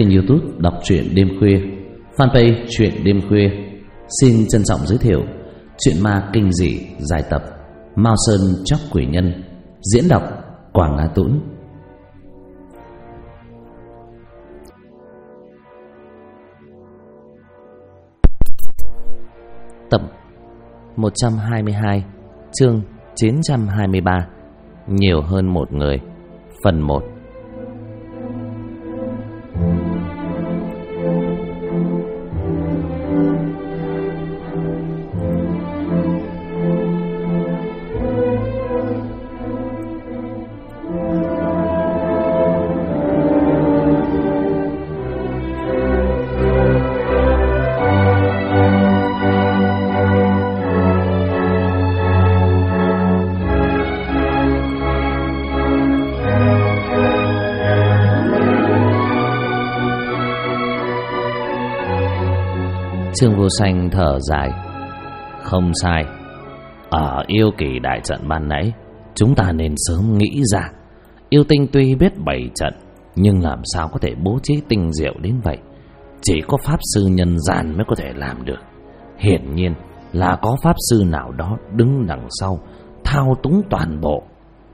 kênh YouTube Đọc truyện đêm khuya, fanpage Truyện đêm khuya. Xin trân trọng giới thiệu truyện ma kinh dị dài tập Mao Sơn Chóc Quỷ Nhân, diễn đọc Quảng Á Tũng. Tập 122, chương 923, nhiều hơn một người, phần 1. Trương Vô Sanh thở dài. Không sai, ở yêu kỳ đại trận ban nãy chúng ta nên sớm nghĩ ra. Yêu tinh tuy biết bày trận, nhưng làm sao có thể bố trí tinh diệu đến vậy. Chỉ có pháp sư nhân gian mới có thể làm được. Hiển nhiên là có pháp sư nào đó đứng đằng sau thao túng toàn bộ.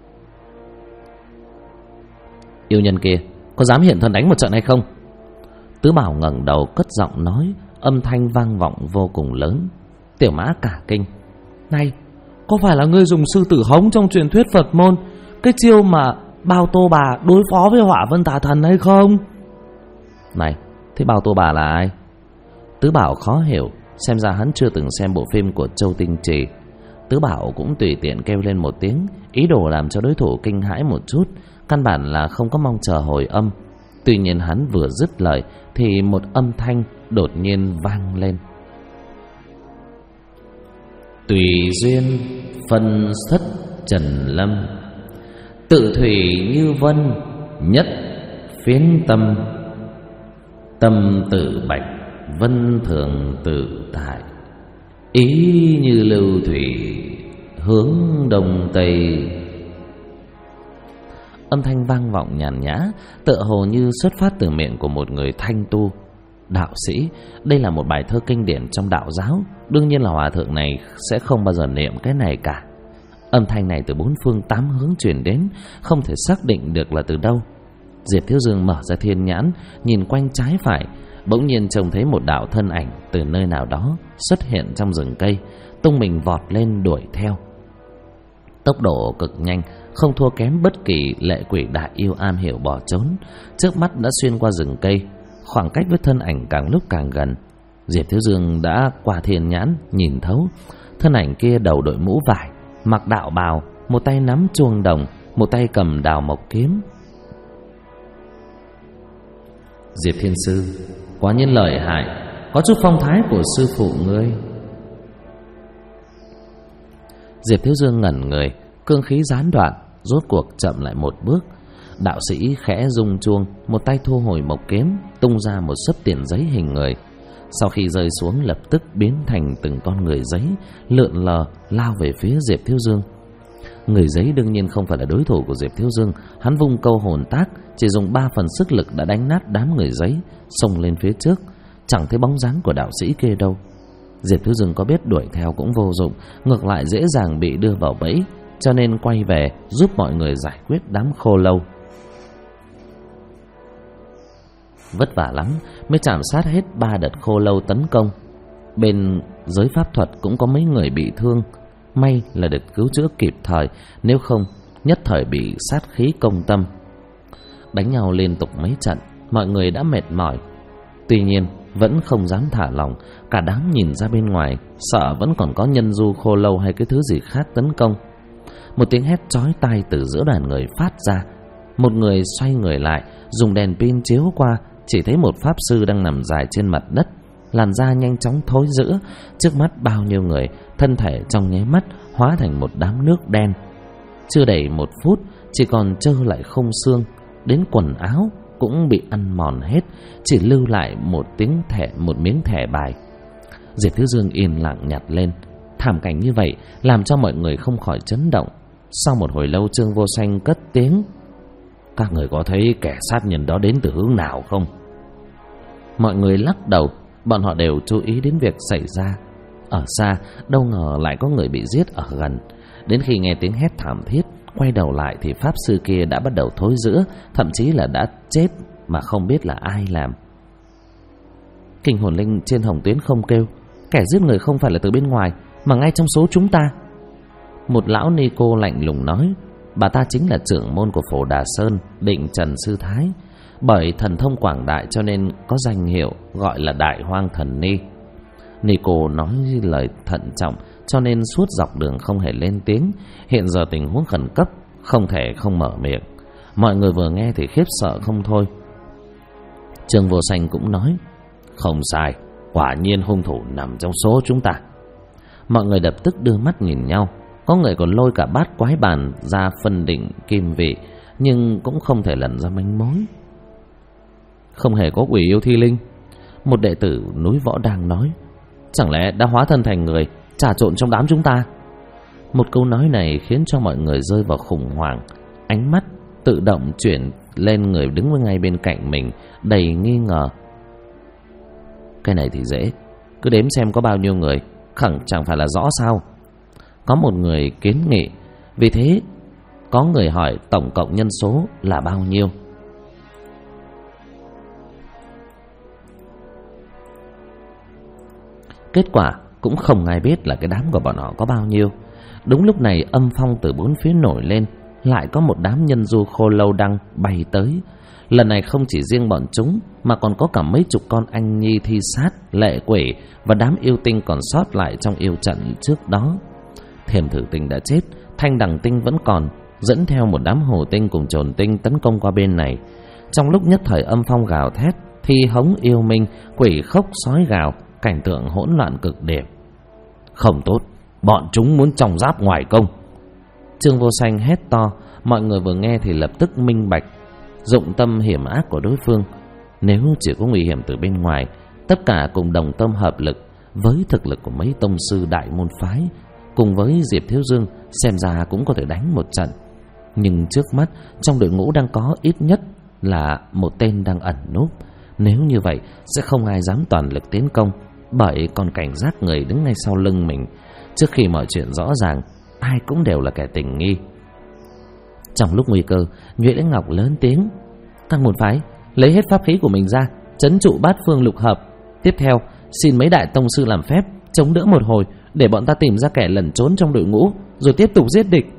Yêu nhân kia có dám hiện thân đánh một trận hay không? Tứ Bảo ngẩng đầu cất giọng nói, âm thanh vang vọng vô cùng lớn. Tiểu Mã cả kinh. Này, có phải là ngươi dùng sư tử hống trong truyền thuyết Phật môn, cái chiêu mà Bao Tô Bà đối phó với Hỏa Vân Tà Thần hay không? Này, thế Bao Tô Bà là ai? Tứ Bảo khó hiểu, xem ra hắn chưa từng xem bộ phim của Châu Tinh Trì. Tứ Bảo cũng tùy tiện kêu lên một tiếng, ý đồ làm cho đối thủ kinh hãi một chút, căn bản là không có mong chờ hồi âm. Tuy nhiên hắn vừa dứt lời thì một âm thanh đột nhiên vang lên. Tùy duyên phân xuất trần lâm, tự thủy như vân nhất phiến tâm. Tâm tự bạch vân thường tự tại, ý như lưu thủy hướng đông tây. Âm thanh vang vọng nhàn nhã, tựa hồ như xuất phát từ miệng của một người thanh tu, đạo sĩ. Đây là một bài thơ kinh điển trong đạo giáo, đương nhiên là hòa thượng này sẽ không bao giờ niệm cái này cả. Âm thanh này từ bốn phương tám hướng truyền đến, không thể xác định được là từ đâu. Diệp Thiếu Dương mở ra thiên nhãn, nhìn quanh trái phải, bỗng nhiên trông thấy một đạo thân ảnh từ nơi nào đó xuất hiện trong rừng cây, tung mình vọt lên đuổi theo. Tốc độ cực nhanh, không thua kém bất kỳ lệ quỷ đại yêu am hiểu bỏ trốn. Trước mắt đã xuyên qua rừng cây, khoảng cách với thân ảnh càng lúc càng gần. Diệp Thiếu Dương đã qua thiên nhãn nhìn thấu, thân ảnh kia đầu đội mũ vải, mặc đạo bào, một tay nắm chuông đồng, một tay cầm đào mộc kiếm. Diệp Thiên Sư, quả nhiên lợi hại, có chút phong thái của sư phụ ngươi. Diệp Thiếu Dương ngẩn người, cương khí gián đoạn, rốt cuộc chậm lại một bước. Đạo sĩ khẽ rung chuông, một tay thu hồi mộc kiếm, tung ra một xấp tiền giấy hình người. Sau khi rơi xuống lập tức biến thành từng con người giấy, lượn lờ lao về phía Diệp Thiếu Dương. Người giấy đương nhiên không phải là đối thủ của Diệp Thiếu Dương. Hắn vung câu hồn tác, chỉ dùng 3 phần sức lực đã đánh nát đám người giấy, xông lên phía trước. Chẳng thấy bóng dáng của đạo sĩ kia đâu. Diệp Thiếu Dương có biết đuổi theo cũng vô dụng, ngược lại dễ dàng bị đưa vào bẫy, cho nên quay về giúp mọi người giải quyết đám khô lâu. Vất vả lắm mới chạm sát hết 3 đợt khô lâu tấn công. Bên giới pháp thuật cũng có mấy người bị thương, may là được cứu chữa kịp thời, nếu không nhất thời bị sát khí công tâm. Đánh nhau liên tục mấy trận, mọi người đã mệt mỏi. Tuy nhiên vẫn không dám thả lỏng, cả đám nhìn ra bên ngoài, sợ vẫn còn có nhân du khô lâu hay cái thứ gì khác tấn công. Một tiếng hét chói tai từ giữa đoàn người phát ra. Một người xoay người lại, dùng đèn pin chiếu qua, chỉ thấy một pháp sư đang nằm dài trên mặt đất, làn da nhanh chóng thối rữa. Trước mắt bao nhiêu người, thân thể trong nháy mắt hóa thành một đám nước đen. Chưa đầy 1 phút, chỉ còn trơ lại không xương, đến quần áo cũng bị ăn mòn hết, chỉ lưu lại một miếng thẻ bài. Diệp Thiếu Dương yên lặng nhặt lên. Thảm cảnh như vậy làm cho mọi người không khỏi chấn động. Sau một hồi lâu, Trương Vô Sanh cất tiếng: "Các người có thấy kẻ sát nhân đó đến từ hướng nào không?" Mọi người lắc đầu. Bọn họ đều chú ý đến việc xảy ra ở xa, đâu ngờ lại có người bị giết ở gần. Đến khi nghe tiếng hét thảm thiết, quay đầu lại thì pháp sư kia đã bắt đầu thối rữa, thậm chí là đã chết mà không biết là ai làm. Kinh hồn linh trên hồng tuyến không kêu, kẻ giết người không phải là từ bên ngoài mà ngay trong số chúng ta. Một lão ni cô lạnh lùng nói. Bà ta chính là trưởng môn của Phổ Đà Sơn, Định Trần Sư Thái. Bởi thần thông quảng đại cho nên có danh hiệu gọi là Đại Hoang Thần Ni. Ni cô nói lời thận trọng cho nên suốt dọc đường không hề lên tiếng. Hiện giờ tình huống khẩn cấp, không thể không mở miệng. Mọi người vừa nghe thì khiếp sợ không thôi. Trương Vô Sanh cũng nói. Không sai, quả nhiên hung thủ nằm trong số chúng ta. Mọi người lập tức đưa mắt nhìn nhau. Có người còn lôi cả bát quái bàn ra phân định kim vị, nhưng cũng không thể lần ra manh mối. Không hề có quỷ yêu thi linh. Một đệ tử núi Võ đang nói. Chẳng lẽ đã hóa thân thành người, trà trộn trong đám chúng ta? Một câu nói này khiến cho mọi người rơi vào khủng hoảng. Ánh mắt tự động chuyển lên người đứng ngay bên cạnh mình, đầy nghi ngờ. Cái này thì dễ, cứ đếm xem có bao nhiêu người, chẳng phải là rõ sao? Có một người kiến nghị. Vì thế có người hỏi tổng cộng nhân số là bao nhiêu. Kết quả cũng không ai biết là cái đám của bọn họ có bao nhiêu. Đúng lúc này âm phong từ bốn phía nổi lên. Lại có một đám nhân du khô lâu đăng bay tới. Lần này không chỉ riêng bọn chúng mà còn có cả mấy chục con anh nhi thi sát, lệ quỷ và đám yêu tinh còn sót lại trong yêu trận trước đó. Thiềm Thử Tinh đã chết, Thanh Đằng Tinh vẫn còn, dẫn theo một đám hồ tinh cùng Trồn Tinh tấn công qua bên này. Trong lúc nhất thời âm phong gào thét, thi hống yêu minh, quỷ khóc sói gào, cảnh tượng hỗn loạn cực điểm. Không tốt, bọn chúng muốn trong giáp ngoài công. Trương Vô Sanh hét to. Mọi người vừa nghe thì lập tức minh bạch dụng tâm hiểm ác của đối phương. Nếu chỉ có nguy hiểm từ bên ngoài, tất cả cùng đồng tâm hợp lực, với thực lực của mấy tông sư đại môn phái cùng với Diệp Thiếu Dương, xem ra cũng có thể đánh một trận. Nhưng trước mắt trong đội ngũ đang có ít nhất là một tên đang ẩn núp. Nếu như vậy sẽ không ai dám toàn lực tiến công, bởi còn cảnh giác người đứng ngay sau lưng mình. Trước khi mọi chuyện rõ ràng, ai cũng đều là kẻ tình nghi. Trong lúc nguy cơ, Nhuệ Lãnh Ngọc lớn tiếng. Các môn phái lấy hết pháp khí của mình ra, trấn trụ bát phương lục hợp. Tiếp theo xin mấy đại tông sư làm phép chống đỡ một hồi, để bọn ta tìm ra kẻ lẩn trốn trong đội ngũ, rồi tiếp tục giết địch.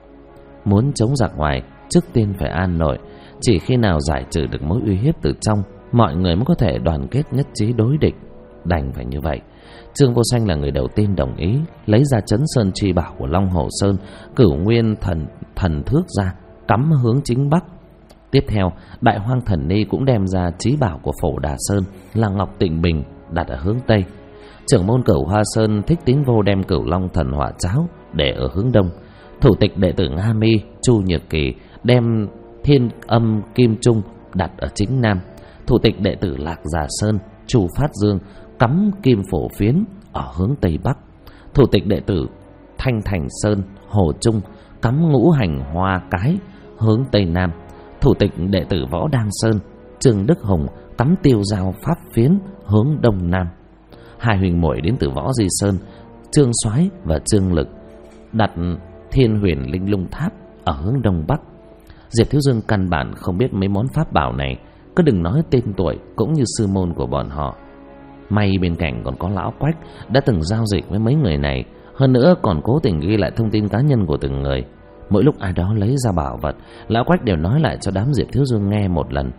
Muốn chống giặc ngoài, trước tiên phải an nội. Chỉ khi nào giải trừ được mối uy hiếp từ trong, mọi người mới có thể đoàn kết nhất trí đối địch. Đành phải như vậy. Trương Vô Sanh là người đầu tiên đồng ý, lấy ra Chấn Sơn Chi Bảo của Long Hồ Sơn, Cửu Nguyên thần thước ra, cắm hướng chính bắc. Tiếp theo, Đại Hoang Thần Ni cũng đem ra chí bảo của Phổ Đà Sơn là Ngọc Tịnh Bình, đặt ở hướng tây. Trưởng môn Cửu Hoa Sơn Thích Tín Vô đem Cửu Long Thần Hỏa Cháo để ở hướng đông. Thủ tịch đệ tử Nga Mi Chu Nhược Kỳ đem Thiên Âm Kim Trung đặt ở chính nam. Thủ tịch đệ tử Lạc Già Sơn Chu Phát Dương cắm Kim Phổ Phiến ở hướng tây bắc. Thủ tịch đệ tử Thanh Thành Sơn Hồ Trung cắm Ngũ Hành Hoa Cái hướng tây nam. Thủ tịch đệ tử Võ Đăng Sơn Trương Đức Hùng cắm Tiêu Giao Pháp Phiến hướng đông nam. Hai huynh muội đến từ Võ Di Sơn, Trương Soái và Trương Lực đặt Thiên Huyền Linh Lung Tháp ở hướng đông bắc. Diệp Thiếu Dương căn bản không biết mấy món pháp bảo này, cứ đừng nói tên tuổi cũng như sư môn của bọn họ. May bên cạnh còn có lão Quách đã từng giao dịch với mấy người này, hơn nữa còn cố tình ghi lại thông tin cá nhân của từng người. Mỗi lúc ai đó lấy ra bảo vật, lão Quách đều nói lại cho đám Diệp Thiếu Dương nghe một lần.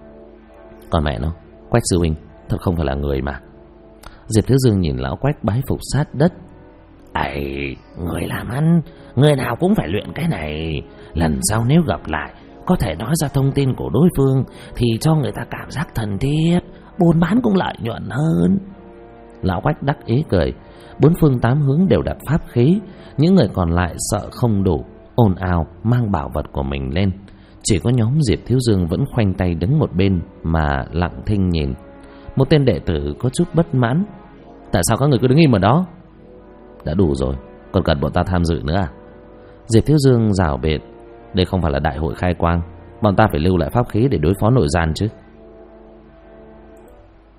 Còn mẹ nó, Quách sư huynh thật không phải là người mà. Diệp Thiếu Dương nhìn lão Quách bái phục sát đất. Ấy, người làm ăn, người nào cũng phải luyện cái này. Lần sau nếu gặp lại, có thể nói ra thông tin của đối phương, thì cho người ta cảm giác thân thiết, buôn bán cũng lợi nhuận hơn. Lão Quách đắc ý cười. Bốn phương tám hướng đều đặt pháp khí. Những người còn lại sợ không đủ, ồn ào mang bảo vật của mình lên. Chỉ có nhóm Diệp Thiếu Dương vẫn khoanh tay đứng một bên mà lặng thinh nhìn. Một tên đệ tử có chút bất mãn. Tại sao các người cứ đứng im ở đó? Đã đủ rồi, còn cần bọn ta tham dự nữa à? Diệp Thiếu Dương rảo biện. Đây không phải là đại hội khai quang, bọn ta phải lưu lại pháp khí để đối phó nội gian chứ.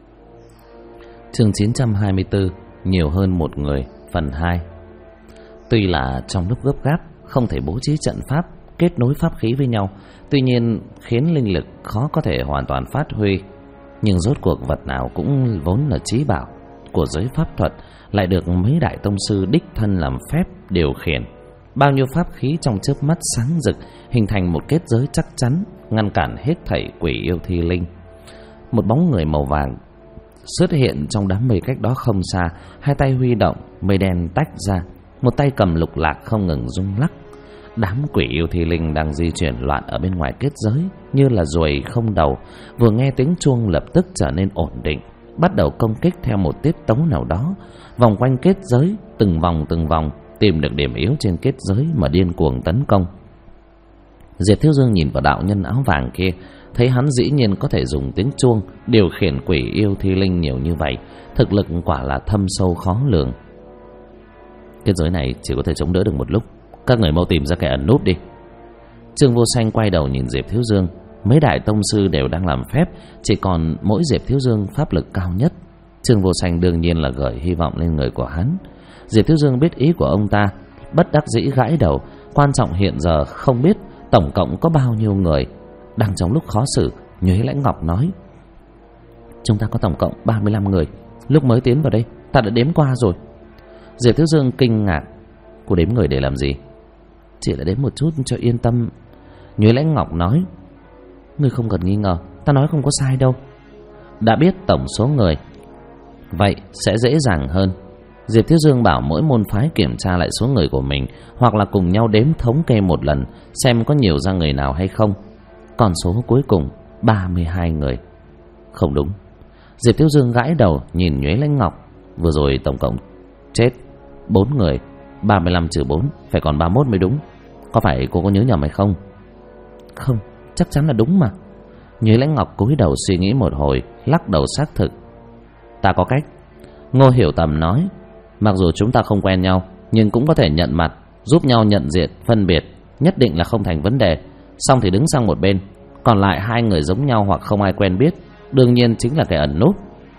Chương 924, nhiều hơn một người, phần 2. Tuy là trong lúc gấp gáp không thể bố trí trận pháp kết nối pháp khí với nhau, tuy nhiên khiến linh lực khó có thể hoàn toàn phát huy. Nhưng rốt cuộc vật nào cũng vốn là chí bảo của giới pháp thuật, lại được mấy đại tông sư đích thân làm phép điều khiển. Bao nhiêu pháp khí trong chớp mắt sáng rực, hình thành một kết giới chắc chắn ngăn cản hết thảy quỷ yêu thi linh. Một bóng người màu vàng xuất hiện trong đám mây cách đó không xa, hai tay huy động, mây đen tách ra, một tay cầm lục lạc không ngừng rung lắc. Đám quỷ yêu thi linh đang di chuyển loạn ở bên ngoài kết giới như là ruồi không đầu, vừa nghe tiếng chuông lập tức trở nên ổn định, bắt đầu công kích theo một tiết tấu nào đó, vòng quanh kết giới từng vòng, tìm được điểm yếu trên kết giới mà điên cuồng tấn công. Diệp Thiếu Dương nhìn vào đạo nhân áo vàng kia, thấy hắn dĩ nhiên có thể dùng tiếng chuông điều khiển quỷ yêu thi linh nhiều như vậy, thực lực quả là thâm sâu khó lường. Kết giới này chỉ có thể chống đỡ được một lúc, các người mau tìm ra kẻ ẩn núp đi. Trương Vô Sanh quay đầu nhìn Diệp Thiếu Dương, mấy đại tông sư đều đang làm phép, chỉ còn mỗi Diệp Thiếu Dương pháp lực cao nhất. Trương Vô Sanh đương nhiên là gửi hy vọng lên người của hắn. Diệp Thiếu Dương biết ý của ông ta, bất đắc dĩ gãi đầu. Quan trọng hiện giờ không biết tổng cộng có bao nhiêu người. Đang trong lúc khó xử, Nhuế Lãnh Ngọc nói: chúng ta có tổng cộng 35 người. Lúc mới tiến vào đây ta đã đếm qua rồi. Diệp Thiếu Dương kinh ngạc: cô đếm người để làm gì? Chỉ là đếm một chút cho yên tâm. Nhuế Lãnh Ngọc nói: ngươi không cần nghi ngờ, ta nói không có sai đâu. Đã biết tổng số người, vậy sẽ dễ dàng hơn. Diệp Thiếu Dương bảo mỗi môn phái kiểm tra lại số người của mình, hoặc là cùng nhau đếm thống kê một lần, xem có nhiều ra người nào hay không. Con số cuối cùng 32 người. Không đúng. Diệp Thiếu Dương gãi đầu nhìn Nhuế Lãnh Ngọc: vừa rồi tổng cộng chết 4 người, 35 trừ 4 phải còn 31 mới đúng. Có phải cô có nhớ nhầm hay không? Không, chắc chắn là đúng mà. Nhuế Lãnh Ngọc cúi đầu suy nghĩ một hồi, lắc đầu xác thực: ta có cách. Ngô Hiểu Tầm nói: mặc dù chúng ta không quen nhau, nhưng cũng có thể nhận mặt, giúp nhau nhận diện, phân biệt, nhất định là không thành vấn đề. Xong thì đứng sang một bên, còn lại 2 người giống nhau hoặc không ai quen biết, đương nhiên chính là kẻ ẩn núp.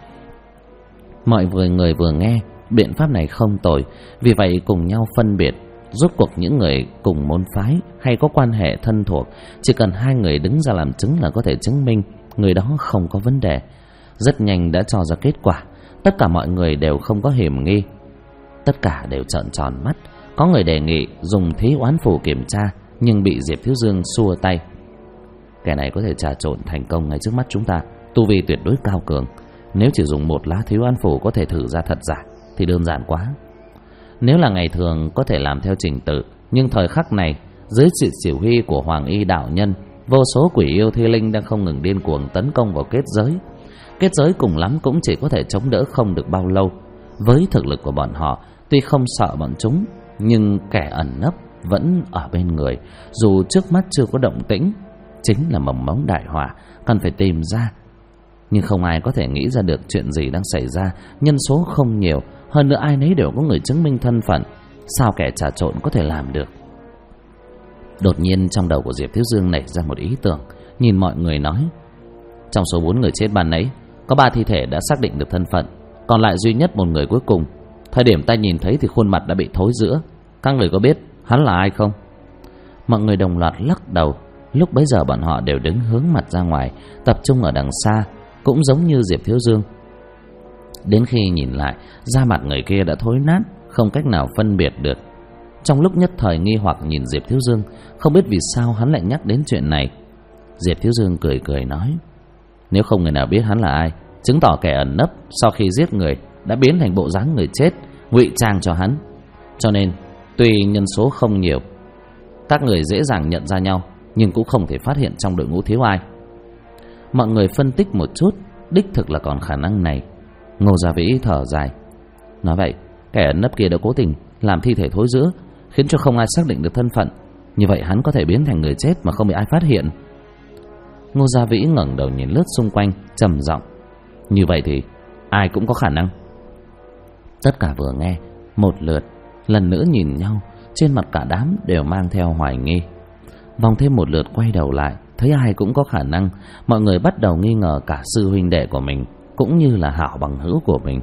Mọi người vừa nghe biện pháp này không tồi, vì vậy cùng nhau phân biệt. Rốt cuộc những người cùng môn phái hay có quan hệ thân thuộc, chỉ cần 2 người đứng ra làm chứng là có thể chứng minh người đó không có vấn đề. Rất nhanh đã cho ra kết quả. Tất cả mọi người đều không có hiểm nghi, tất cả đều trợn tròn mắt. Có người đề nghị dùng thí oán phù kiểm tra, nhưng bị Diệp Thiếu Dương xua tay: kẻ này có thể trà trộn thành công ngay trước mắt chúng ta, tu vi tuyệt đối cao cường. Nếu chỉ dùng một lá thí oán phù có thể thử ra thật giả thì đơn giản quá. Nếu là ngày thường có thể làm theo trình tự, nhưng thời khắc này dưới sự chỉ huy của Hoàng Y đạo nhân, vô số quỷ yêu thi linh đang không ngừng điên cuồng tấn công vào kết giới. Kết giới cùng lắm cũng chỉ có thể chống đỡ không được bao lâu. Với thực lực của bọn họ, tuy không sợ bọn chúng, nhưng kẻ ẩn nấp vẫn ở bên người. Dù trước mắt chưa có động tĩnh, chính là mầm mống đại họa, cần phải tìm ra. Nhưng không ai có thể nghĩ ra được chuyện gì đang xảy ra. Nhân số không nhiều, hơn nữa ai nấy đều có người chứng minh thân phận, sao kẻ trà trộn có thể làm được? Đột nhiên trong đầu của Diệp Thiếu Dương nảy ra một ý tưởng, nhìn mọi người nói: trong số 4 người chết ban nãy, có 3 thi thể đã xác định được thân phận, còn lại duy nhất một người cuối cùng. Thời điểm ta nhìn thấy thì khuôn mặt đã bị thối rữa. Các người có biết hắn là ai không? Mọi người đồng loạt lắc đầu. Lúc bấy giờ bọn họ đều đứng hướng mặt ra ngoài, tập trung ở đằng xa, cũng giống như Diệp Thiếu Dương. Đến khi nhìn lại, da mặt người kia đã thối nát, không cách nào phân biệt được. Trong lúc nhất thời nghi hoặc nhìn Diệp Thiếu Dương, không biết vì sao hắn lại nhắc đến chuyện này. Diệp Thiếu Dương cười cười nói: nếu không người nào biết hắn là ai, chứng tỏ kẻ ẩn nấp sau khi giết người đã biến thành bộ dáng người chết, ngụy trang cho hắn. Cho nên tuy nhân số không nhiều, các người dễ dàng nhận ra nhau, nhưng cũng không thể phát hiện trong đội ngũ thiếu ai. Mọi người phân tích một chút, đích thực là còn khả năng này. Ngô Gia Vĩ thở dài: nói vậy kẻ ẩn nấp kia đã cố tình làm thi thể thối rữa, khiến cho không ai xác định được thân phận. Như vậy hắn có thể biến thành người chết mà không bị ai phát hiện. Ngô Gia Vĩ ngẩng đầu nhìn lướt xung quanh, trầm giọng: như vậy thì ai cũng có khả năng. Tất cả vừa nghe một lượt, lần nữa nhìn nhau, trên mặt cả đám đều mang theo hoài nghi. Vòng thêm một lượt quay đầu lại, thấy ai cũng có khả năng. Mọi người bắt đầu nghi ngờ cả sư huynh đệ của mình, cũng như là hảo bằng hữu của mình.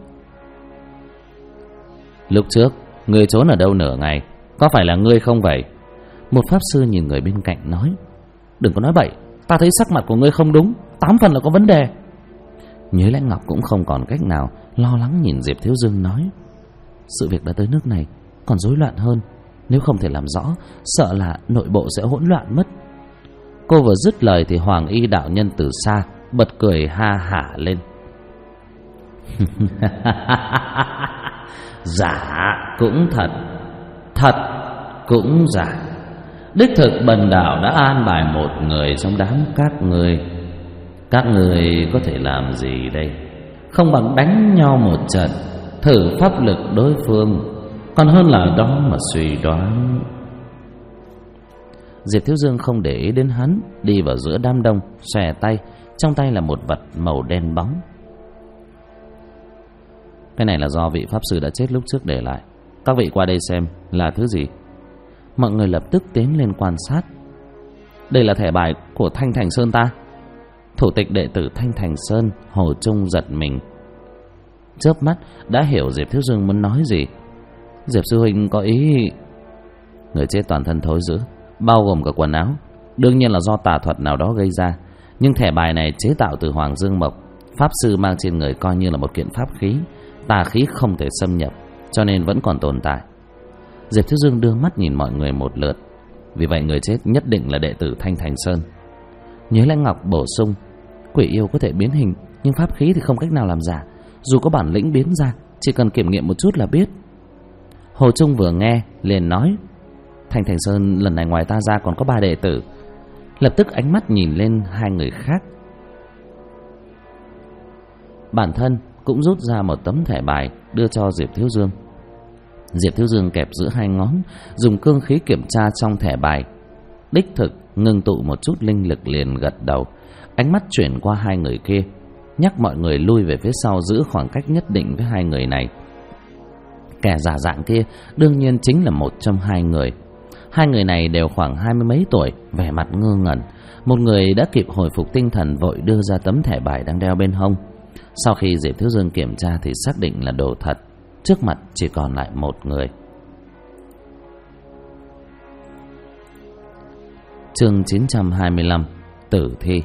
Lúc trước ngươi trốn ở đâu nửa ngày, có phải là ngươi không vậy? Một pháp sư nhìn người bên cạnh nói. Đừng có nói bậy, ta thấy sắc mặt của ngươi không đúng, 8 phần là có vấn đề. Nhớ Lãnh Ngọc cũng không còn cách nào, lo lắng nhìn Diệp Thiếu Dương nói. Sự việc đã tới nước này, còn rối loạn hơn. Nếu không thể làm rõ, sợ là nội bộ sẽ hỗn loạn mất. Cô vừa dứt lời thì Hoàng Y đạo nhân từ xa bật cười ha hả lên. Giả cũng thật, thật cũng giả. Đích thực bần đạo đã an bài một người trong đám các người. Các người có thể làm gì đây? Không bằng đánh nhau một trận, thử pháp lực đối phương, còn hơn là đó mà suy đoán. Diệp Thiếu Dương không để ý đến hắn, đi vào giữa đám đông, xòe tay, trong tay là một vật màu đen bóng. Cái này là do vị pháp sư đã chết lúc trước để lại. Các vị qua đây xem là thứ gì. Mọi người lập tức tiến lên quan sát. Đây là thẻ bài của Thanh Thành Sơn ta. Thủ tịch đệ tử Thanh Thành Sơn Hồ Trung giật mình, chớp mắt đã hiểu Diệp Thiếu Dương muốn nói gì. Diệp sư huynh có ý... Người chết toàn thân thối rữa, bao gồm cả quần áo. Đương nhiên là do tà thuật nào đó gây ra. Nhưng thẻ bài này chế tạo từ Hoàng Dương Mộc. Pháp sư mang trên người coi như là một kiện pháp khí. Tà khí không thể xâm nhập, cho nên vẫn còn tồn tại. Diệp Thiếu Dương đưa mắt nhìn mọi người một lượt. Vì vậy người chết nhất định là đệ tử Thanh Thành Sơn. Nhớ Lãnh Ngọc bổ sung. Quỷ yêu có thể biến hình, nhưng pháp khí thì không cách nào làm giả. Dù có bản lĩnh biến ra, chỉ cần kiểm nghiệm một chút là biết. Hồ Trung vừa nghe liền nói. Thanh Thành Sơn lần này ngoài ta ra còn có 3 đệ tử. Lập tức ánh mắt nhìn lên 2 người khác. Bản thân cũng rút ra một tấm thẻ bài đưa cho Diệp Thiếu Dương. Diệp Thiếu Dương kẹp giữa 2 ngón, dùng cương khí kiểm tra trong thẻ bài. Đích thực ngưng tụ một chút linh lực liền gật đầu. Ánh mắt chuyển qua 2 người kia, nhắc mọi người lui về phía sau, giữ khoảng cách nhất định với 2 người này. Kẻ giả dạng kia đương nhiên chính là một trong 2 người. 2 người này đều khoảng 20 mấy tuổi, vẻ mặt ngơ ngẩn. Một người đã kịp hồi phục tinh thần, vội đưa ra tấm thẻ bài đang đeo bên hông. Sau khi Diệp Thiếu Dương kiểm tra thì xác định là đồ thật. Trước mặt chỉ còn lại một người. Chương 925 Tử thi.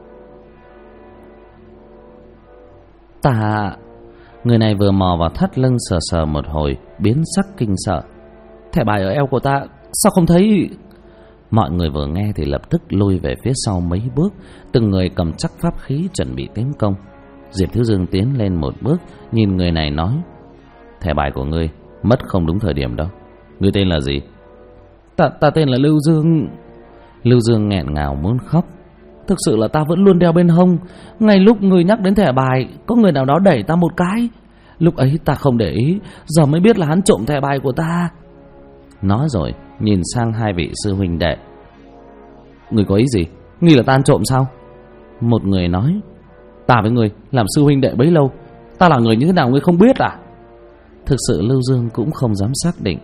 Người này vừa mò vào thắt lưng sờ sờ một hồi, biến sắc kinh sợ. Thẻ bài ở eo của ta sao không thấy? Mọi người vừa nghe thì lập tức lui về phía sau mấy bước, từng người cầm chắc pháp khí chuẩn bị tiến công. Diệp Thiếu Dương tiến lên một bước, nhìn người này nói. Thẻ bài của ngươi mất không đúng thời điểm đâu. Ngươi tên là gì? Ta tên là Lưu Dương. Lưu Dương nghẹn ngào muốn khóc. Thực sự là ta vẫn luôn đeo bên hông. Ngay lúc người nhắc đến thẻ bài, có người nào đó đẩy ta một cái. Lúc ấy ta không để ý, giờ mới biết là hắn trộm thẻ bài của ta. Nói rồi nhìn sang 2 vị sư huynh đệ. Người có ý gì? Nghĩ là ta ăn trộm sao? Một người nói. Ta với người làm sư huynh đệ bấy lâu, ta là người như thế nào ngươi không biết à? Thực sự Lưu Dương cũng không dám xác định.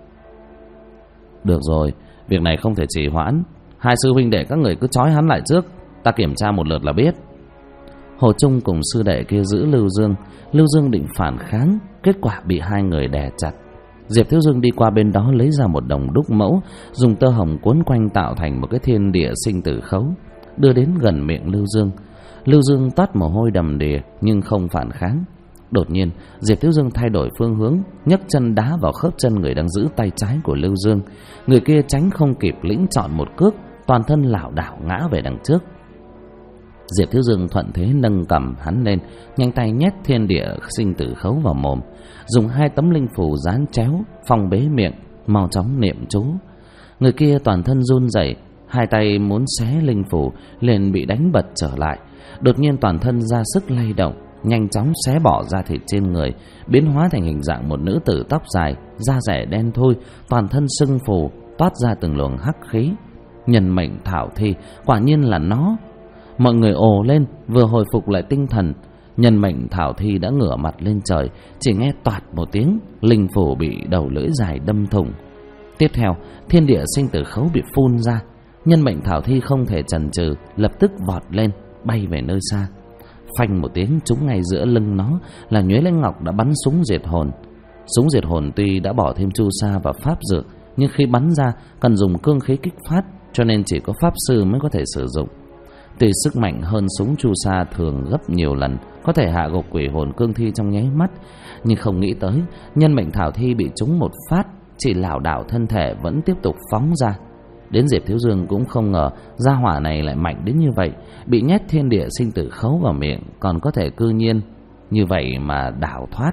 Được rồi, việc này không thể trì hoãn. 2 sư huynh đệ các người cứ trói hắn lại trước, ta kiểm tra một lượt là biết. Hồ Trung cùng sư đệ kia giữ Lưu Dương. Lưu Dương định phản kháng, kết quả bị 2 người đè chặt. Diệp Thiếu Dương đi qua bên đó lấy ra một đồng đúc mẫu, dùng tơ hồng cuốn quanh tạo thành một cái thiên địa sinh tử khấu, đưa đến gần miệng Lưu Dương. Lưu Dương toát mồ hôi đầm đìa nhưng không phản kháng. Đột nhiên Diệp Thiếu Dương thay đổi phương hướng, nhấc chân đá vào khớp chân người đang giữ tay trái của Lưu Dương. Người kia tránh không kịp, lĩnh chọn một cước, toàn thân lảo đảo ngã về đằng trước. Diệp Thiếu Dương thuận thế nâng cầm hắn lên, nhanh tay nhét thiên địa sinh tử khấu vào mồm, dùng 2 tấm linh phù dán chéo phong bế miệng, mau chóng niệm chú. Người kia toàn thân run rẩy, 2 tay muốn xé linh phù liền bị đánh bật trở lại. Đột nhiên toàn thân ra sức lay động, nhanh chóng xé bỏ da thịt trên người, biến hóa thành hình dạng một nữ tử tóc dài, da rẻ đen thui, toàn thân sưng phù, toát ra từng luồng hắc khí. Nhân mệnh thảo thi, quả nhiên là nó. Mọi người ồ lên, vừa hồi phục lại tinh thần. Nhân mệnh thảo thi đã ngửa mặt lên trời, chỉ nghe toạt một tiếng, linh phù bị đầu lưỡi dài đâm thủng. Tiếp theo, thiên địa sinh tử khấu bị phun ra. Nhân mệnh thảo thi không thể chần chừ, lập tức vọt lên, bay về nơi xa. phanh một tiếng trúng ngay giữa lưng nó, là Nhuế Lãnh Ngọc đã bắn súng diệt hồn. Súng diệt hồn tuy đã bỏ thêm chu sa và pháp dược, nhưng khi bắn ra cần dùng cương khí kích phát, cho nên chỉ có pháp sư mới có thể sử dụng. Tuy sức mạnh hơn súng chu sa thường gấp nhiều lần, có thể hạ gục quỷ hồn cương thi trong nháy mắt, nhưng không nghĩ tới nhân mệnh thảo thi bị trúng một phát, chỉ lảo đảo thân thể vẫn tiếp tục phóng ra. Đến Diệp Thiếu Dương cũng không ngờ gia hỏa này lại mạnh đến như vậy, bị nhét thiên địa sinh tử khấu vào miệng, còn có thể cư nhiên như vậy mà đảo thoát.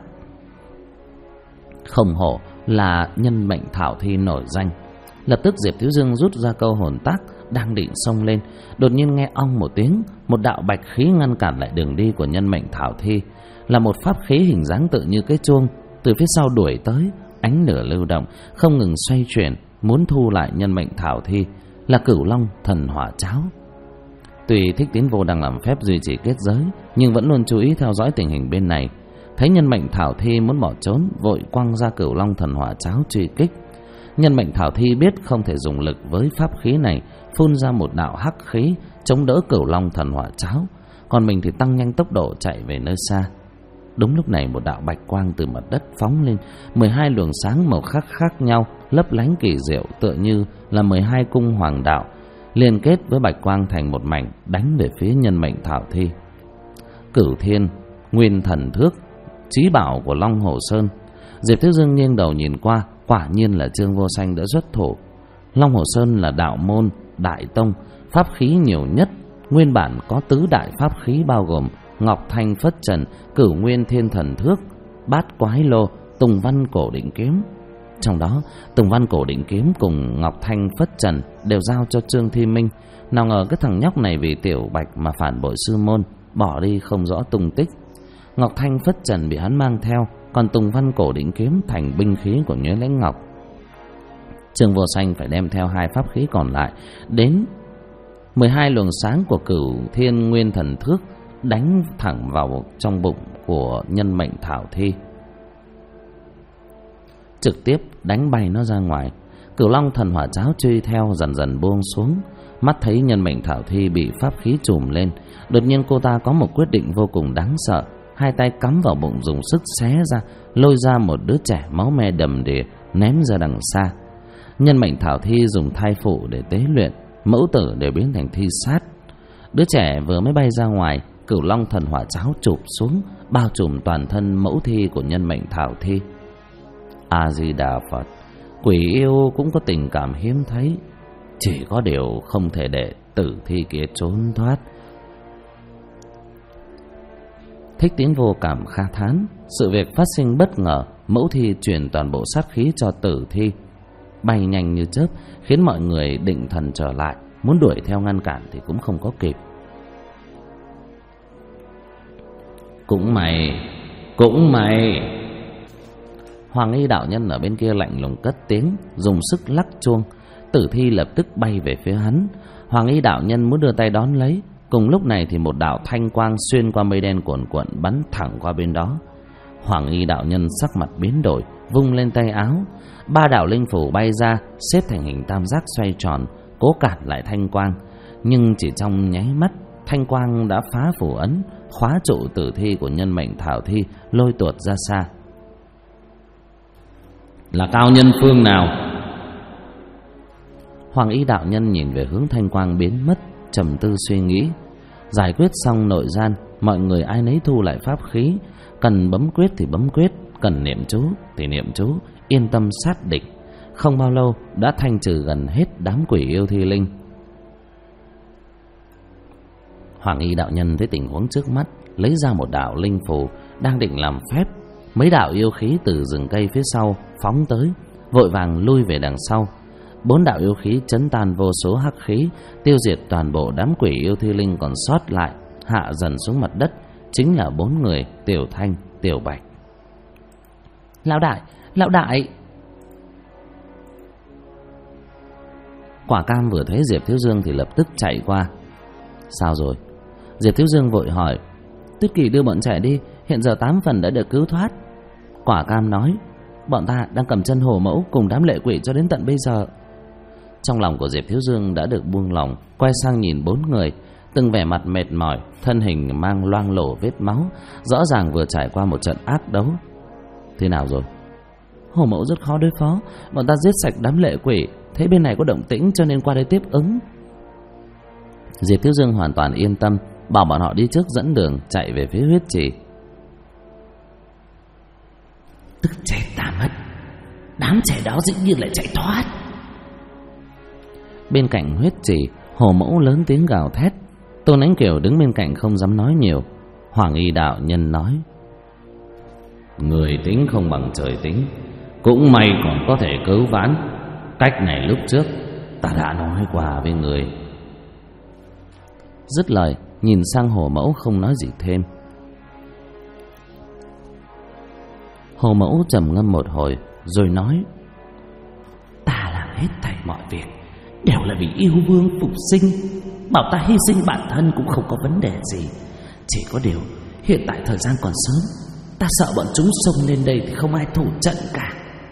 Không hổ là nhân mệnh thảo thi nổi danh. Lập tức Diệp Thiếu Dương rút ra câu hồn tác, đang định xông lên, đột nhiên nghe ong một tiếng, một đạo bạch khí ngăn cản lại đường đi của nhân mệnh thảo thi. Là một pháp khí hình dáng tự như cái chuông, từ phía sau đuổi tới, ánh lửa lưu động, không ngừng xoay chuyển, muốn thu lại nhân mệnh thảo thi. Là Cửu Long Thần Hỏa Cháo. Tuy Thích Tiến Vô đang làm phép duy trì kết giới, nhưng vẫn luôn chú ý theo dõi tình hình bên này. Thấy nhân mệnh thảo thi muốn bỏ trốn, vội quăng ra Cửu Long Thần Hỏa Cháo truy kích. Nhân mệnh thảo thi biết không thể dùng lực với pháp khí này, phun ra một đạo hắc khí chống đỡ Cửu Long Thần Hỏa Cháo, còn mình thì tăng nhanh tốc độ chạy về nơi xa. Đúng lúc này một đạo bạch quang từ mặt đất phóng lên, 12 luồng sáng màu khác khác nhau lấp lánh kỳ diệu, tựa như là 12 cung hoàng đạo liên kết với bạch quang thành một mảnh, đánh về phía nhân mệnh thảo thi. Cửu Thiên Nguyên Thần Thước, chí bảo của Long Hồ Sơn. Diệp Thiếu Dương nghiêng đầu nhìn qua, quả nhiên là Trương Vô Sanh đã xuất thủ. Long Hồ Sơn là đạo môn đại tông, pháp khí nhiều nhất. Nguyên bản có tứ đại pháp khí bao gồm Ngọc Thanh Phất Trần, Cửu Nguyên Thiên Thần Thước, Bát Quái Lô, Tùng Văn Cổ Định Kiếm. Trong đó Tùng Văn Cổ Định Kiếm cùng Ngọc Thanh Phất Trần đều giao cho Trương Thi Minh. Nào ngờ cái thằng nhóc này vì Tiểu Bạch mà phản bội sư môn, bỏ đi không rõ tung tích. Ngọc Thanh Phất Trần bị hắn mang theo, còn Tùng Văn Cổ Định Kiếm thành binh khí của Nhuế Lãnh Ngọc. Trương Vô Sanh phải đem theo hai pháp khí còn lại, đến 12 luồng sáng của Cửu Thiên Nguyên Thần Thước đánh thẳng vào trong bụng của nhân mệnh thảo thi, trực tiếp đánh bay nó ra ngoài. Cửu Long Thần Hỏa Cháo truy theo dần dần buông xuống. Mắt thấy nhân mệnh thảo thi bị pháp khí trùm lên, đột nhiên cô ta có một quyết định vô cùng đáng sợ. Hai tay cắm vào bụng dùng sức xé ra, lôi ra một đứa trẻ máu me đầm đìa ném ra đằng xa. Nhân mệnh thảo thi dùng thai phụ để tế luyện, mẫu tử đều biến thành thi sát. Đứa trẻ vừa mới bay ra ngoài, Cửu Long Thần Hỏa Cháo chụp xuống, bao trùm toàn thân mẫu thi của nhân mệnh thảo thi. A Di Đà Phật, quỷ yêu cũng có tình cảm hiếm thấy, chỉ có điều không thể để tử thi kia trốn thoát. Thích Tiến Vô cảm kha thán, sự việc phát sinh bất ngờ, mẫu thi truyền toàn bộ sát khí cho tử thi, bay nhanh như chớp, khiến mọi người định thần trở lại, muốn đuổi theo ngăn cản thì cũng không có kịp. Cũng mày. Hoàng Y đạo nhân ở bên kia lạnh lùng cất tiếng, dùng sức lắc chuông. Tử thi lập tức bay về phía hắn. Hoàng Y đạo nhân muốn đưa tay đón lấy. Cùng lúc này thì một đạo thanh quang xuyên qua mây đen cuồn cuộn bắn thẳng qua bên đó. Hoàng Y đạo nhân sắc mặt biến đổi, vung lên tay áo, 3 đạo linh phủ bay ra, xếp thành hình tam giác xoay tròn, cố cản lại thanh quang. Nhưng chỉ trong nháy mắt, thanh quang đã phá phủ ấn, khóa trụ tử thi của nhân mệnh thảo thi, lôi tuột ra xa. Là cao nhân phương nào? Hoàng Y đạo nhân nhìn về hướng thanh quang biến mất, trầm tư suy nghĩ. Giải quyết xong nội gian, mọi người ai nấy thu lại pháp khí, cần bấm quyết thì bấm quyết, cần niệm chú thì niệm chú, yên tâm sát địch. Không bao lâu đã thanh trừ gần hết đám quỷ yêu thi linh. Hoàng Y đạo nhân thấy tình huống trước mắt, lấy ra một đạo linh phù, đang định làm phép. Mấy đạo yêu khí từ rừng cây phía sau phóng tới, vội vàng lui về đằng sau. 4 đạo yêu khí chấn tan vô số hắc khí, tiêu diệt toàn bộ đám quỷ yêu thi linh còn sót lại, hạ dần xuống mặt đất. Chính là 4 người Tiểu Thanh, Tiểu Bạch. Lão đại. Quả Cam vừa thấy Diệp Thiếu Dương thì lập tức chạy qua. Sao rồi? Diệp Thiếu Dương vội hỏi. Tuyết Kỳ đưa bọn trẻ đi, hiện giờ 8 phần đã được cứu thoát. Quả Cam nói, bọn ta đang cầm chân hổ mẫu cùng đám lệ quỷ cho đến tận bây giờ. Trong lòng của Diệp Thiếu Dương đã được buông lòng, quay sang nhìn 4 người. từng vẻ mặt mệt mỏi, thân hình mang loang lổ vết máu, rõ ràng vừa trải qua một trận ác đấu. Thế nào rồi? Hồ mẫu rất khó đối phó, bọn ta giết sạch đám lệ quỷ, thấy bên này có động tĩnh cho nên qua đây tiếp ứng. Diệp Thiếu Dương hoàn toàn yên tâm, bảo bọn họ đi trước dẫn đường chạy về phía huyết trì. Tức chết ta mất, đám trẻ đó dĩ nhiên lại chạy thoát. Bên cạnh huyết trì, Hồ mẫu lớn tiếng gào thét. Tôn Ánh Kiều đứng bên cạnh không dám nói nhiều. Hoàng Y đạo nhân nói: người tính không bằng trời tính, cũng may còn có thể cứu vãn. Cách này lúc trước ta đã nói qua với người. Dứt lời, nhìn sang Hồ mẫu không nói gì thêm. Hồ mẫu trầm ngâm một hồi rồi nói: ta làm hết thảy mọi việc đều là vì yêu vương phục sinh, bảo ta hy sinh bản thân cũng không có vấn đề gì. Chỉ có điều hiện tại thời gian còn sớm, ta sợ bọn chúng xông lên đây thì không ai thủ trận cả.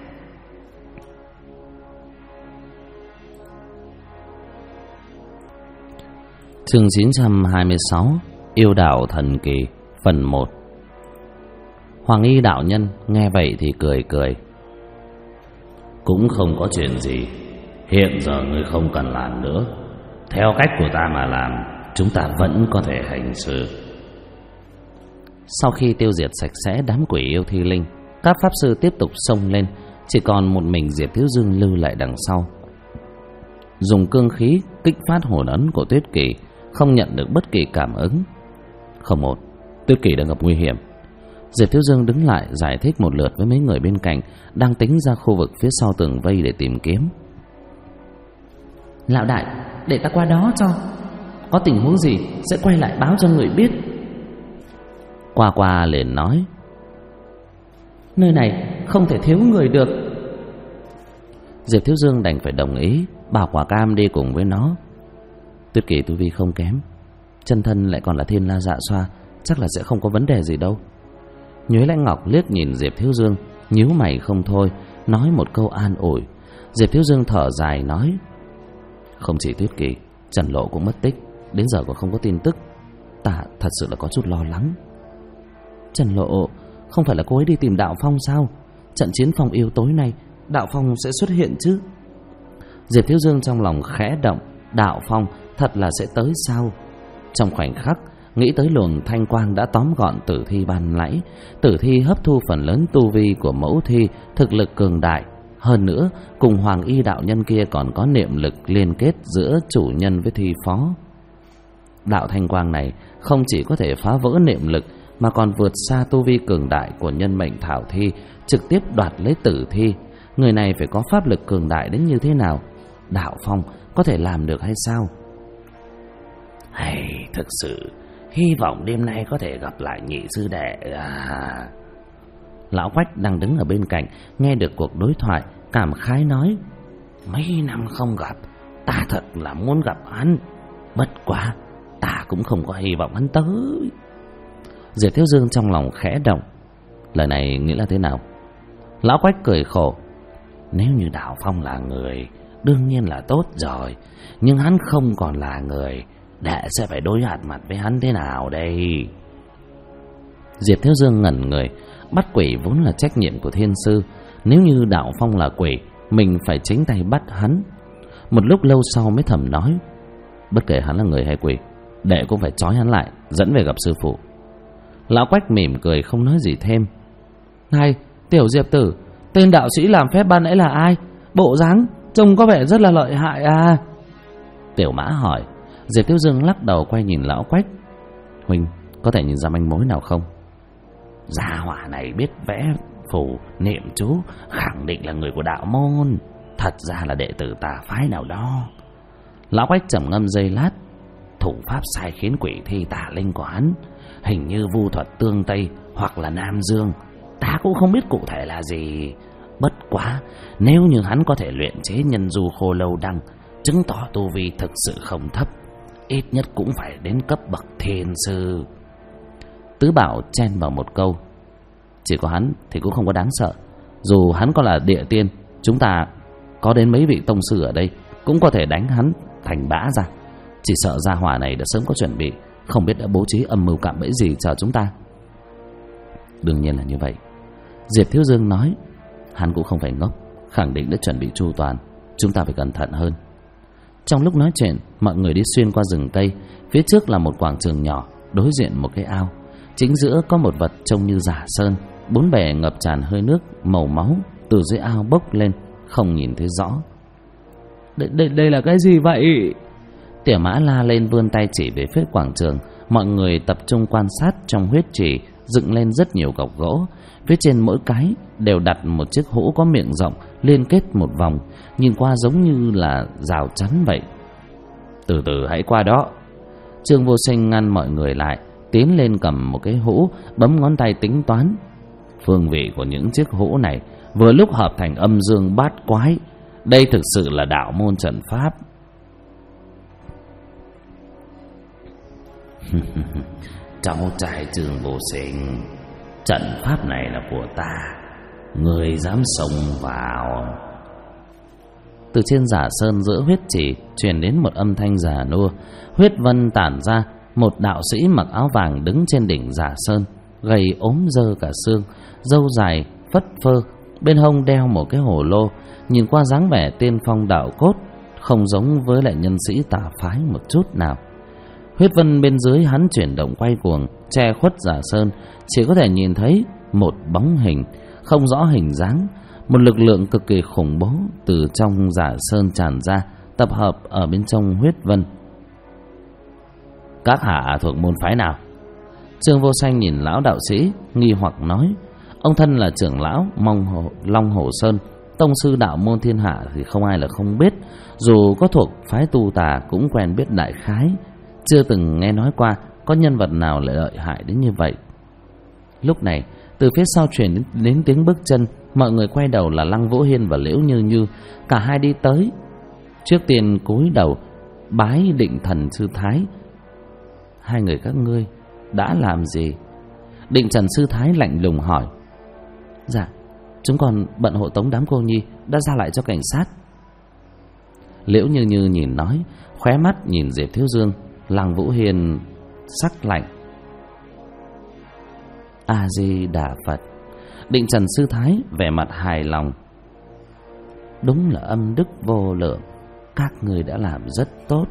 Chương 926 Yêu đạo thần kỳ phần 1. Hoàng Y đạo nhân nghe vậy thì cười cười: cũng không có chuyện gì, hiện giờ ngươi không cần làm nữa. Theo cách của ta mà làm, chúng ta vẫn có thể hành sự. Sau khi tiêu diệt sạch sẽ đám quỷ yêu thi linh, các pháp sư tiếp tục xông lên. Chỉ còn một mình Diệp Thiếu Dương lưu lại đằng sau, dùng cương khí kích phát hồn ấn của Tuyết Kỳ, không nhận được bất kỳ cảm ứng. Không ổn, Tuyết Kỳ đang gặp nguy hiểm. Diệp Thiếu Dương đứng lại giải thích một lượt với mấy người bên cạnh, đang tính ra khu vực phía sau tường vây để tìm kiếm. Lão đại, để ta qua đó cho, có tình huống gì sẽ quay lại báo cho người biết. Qua qua liền nói: nơi này không thể thiếu người được. Diệp Thiếu Dương đành phải đồng ý, bảo Quả Cam đi cùng với nó. Tuyết Kỳ tu vi không kém, chân thân lại còn là Thiên La Dạ Xoa, chắc là sẽ không có vấn đề gì đâu. Nhuế Lãnh Ngọc liếc nhìn Diệp Thiếu Dương, nhíu mày không thôi, nói một câu an ủi. Diệp Thiếu Dương thở dài nói: không chỉ Tuyết Kỳ, Trần Lộ cũng mất tích, đến giờ còn không có tin tức. Ta thật sự là có chút lo lắng. Trần Lộ, không phải là cô ấy đi tìm Đạo Phong sao? Trận chiến phong yêu tối nay, Đạo Phong sẽ xuất hiện chứ? Diệp Thiếu Dương trong lòng khẽ động, Đạo Phong thật là sẽ tới sao? Trong khoảnh khắc nghĩ tới luồng thanh quang đã tóm gọn tử thi ban nãy. Tử thi hấp thu phần lớn tu vi của mẫu thi, thực lực cường đại. Hơn nữa, cùng Hoàng Y đạo nhân kia còn có niệm lực liên kết giữa chủ nhân với thi phó. Đạo thanh quang này không chỉ có thể phá vỡ niệm lực, mà còn vượt xa tu vi cường đại của nhân mệnh thảo thi, trực tiếp đoạt lấy tử thi. Người này phải có pháp lực cường đại đến như thế nào? Đạo Phong có thể làm được hay sao? Hay thực sự hy vọng đêm nay có thể gặp lại nhị sư đệ à. Lão Quách đang đứng ở bên cạnh, nghe được cuộc đối thoại, cảm khái nói: mấy năm không gặp, ta thật là muốn gặp hắn, bất quá ta cũng không có hy vọng hắn tới. Diệp Thiếu Dương trong lòng khẽ động. Lời này nghĩa là thế nào? Lão Quách cười khổ: nếu như Đạo Phong là người, đương nhiên là tốt rồi, nhưng hắn không còn là người, đệ sẽ phải đối mặt với hắn thế nào đây? Diệp Thiếu Dương ngẩn người. Bắt quỷ vốn là trách nhiệm của thiên sư, nếu như Đạo Phong là quỷ, mình phải chính tay bắt hắn. Một lúc lâu sau mới thầm nói: bất kể hắn là người hay quỷ, đệ cũng phải trói hắn lại, dẫn về gặp sư phụ. Lão Quách mỉm cười không nói gì thêm. Này tiểu Diệp tử, tên đạo sĩ làm phép ban nãy là ai? Bộ dáng trông có vẻ rất là lợi hại à? Tiểu Mã hỏi. Diệp Thiếu Dương lắc đầu quay nhìn Lão Quách: huynh có thể nhìn ra manh mối nào không? Gia hỏa này biết vẽ phù niệm chú, khẳng định là người của đạo môn. Thật ra là đệ tử tà phái nào đó. Lão Quách trầm ngâm giây lát. Thủ pháp sai khiến quỷ thi tà linh của hắn hình như vu thuật tương Tây hoặc là Nam Dương, ta cũng không biết cụ thể là gì. Bất quá nếu như hắn có thể luyện chế nhân du khô lâu đăng, chứng tỏ tu vi thực sự không thấp, ít nhất cũng phải đến cấp bậc thiên sư. Tứ Bảo chen vào một câu: chỉ có hắn thì cũng không có đáng sợ. Dù hắn có là địa tiên, chúng ta có đến mấy vị tông sư ở đây cũng có thể đánh hắn thành bã ra. Chỉ sợ gia hỏa này đã sớm có chuẩn bị, không biết đã bố trí âm mưu cạm bẫy gì chờ chúng ta. Đương nhiên là như vậy, Diệp Thiếu Dương nói. Hắn cũng không phải ngốc, khẳng định đã chuẩn bị chu toàn. Chúng ta phải cẩn thận hơn. Trong lúc nói chuyện, mọi người đi xuyên qua rừng cây. Phía trước là một quảng trường nhỏ, đối diện một cái ao. Chính giữa có một vật trông như giả sơn. 4 bề ngập tràn hơi nước màu máu từ dưới ao bốc lên, không nhìn thấy rõ. Đây là cái gì vậy? Tiểu Mã la lên, vươn tay chỉ về phía quảng trường. Mọi người tập trung quan sát. Trong huyết trì dựng lên rất nhiều cọc gỗ, phía trên mỗi cái đều đặt một chiếc hũ có miệng rộng, liên kết một vòng, nhìn qua giống như là rào chắn vậy. Từ từ hãy qua đó. Trương Vô Sinh ngăn mọi người lại, tiến lên cầm một cái hũ, bấm ngón tay tính toán. Phương vị của những chiếc hũ này vừa lúc hợp thành âm dương bát quái. Đây thực sự là đạo môn trận pháp. Cháu trai Trương Vô Sinh, trận pháp này là của ta, người dám xông vào? Từ trên giả sơn giữa huyết trì truyền đến một âm thanh già nua. Huyết vân tản ra. Một đạo sĩ mặc áo vàng đứng trên đỉnh giả sơn, gầy ốm dơ cả xương, râu dài phất phơ, bên hông đeo một cái hồ lô, nhìn qua dáng vẻ tiên phong đạo cốt, không giống với lại nhân sĩ tà phái một chút nào. Huyết vân bên dưới hắn chuyển động quay cuồng, che khuất giả sơn, chỉ có thể nhìn thấy một bóng hình, không rõ hình dáng. Một lực lượng cực kỳ khủng bố từ trong giả sơn tràn ra, tập hợp ở bên trong huyết vân. Các hạ thuộc môn phái nào? Trương Vô Sanh nhìn lão đạo sĩ, nghi hoặc nói. Ông thân là trưởng lão Long Hổ Sơn, tông sư đạo môn thiên hạ thì không ai là không biết. Dù có thuộc phái tu tà cũng quen biết đại khái, chưa từng nghe nói qua có nhân vật nào lại lợi hại đến như vậy. Lúc này từ phía sau truyền đến tiếng bước chân. Mọi người quay đầu là Lăng Vũ Hiên và Liễu Như Như. Cả hai đi tới, trước tiên cúi đầu bái Định Thần sư thái. Hai người các ngươi đã làm gì? Định Trần sư thái lạnh lùng hỏi. Dạ, chúng còn bận hộ tống đám cô nhi, đã giao lại cho cảnh sát. Liễu Như Như nhìn nói, khóe mắt nhìn Diệp Thiếu Dương. Lăng Vũ Hiên sắc lạnh. A Di Đà Phật. Định Trần sư thái vẻ mặt hài lòng. Đúng là âm đức vô lượng, các người đã làm rất tốt.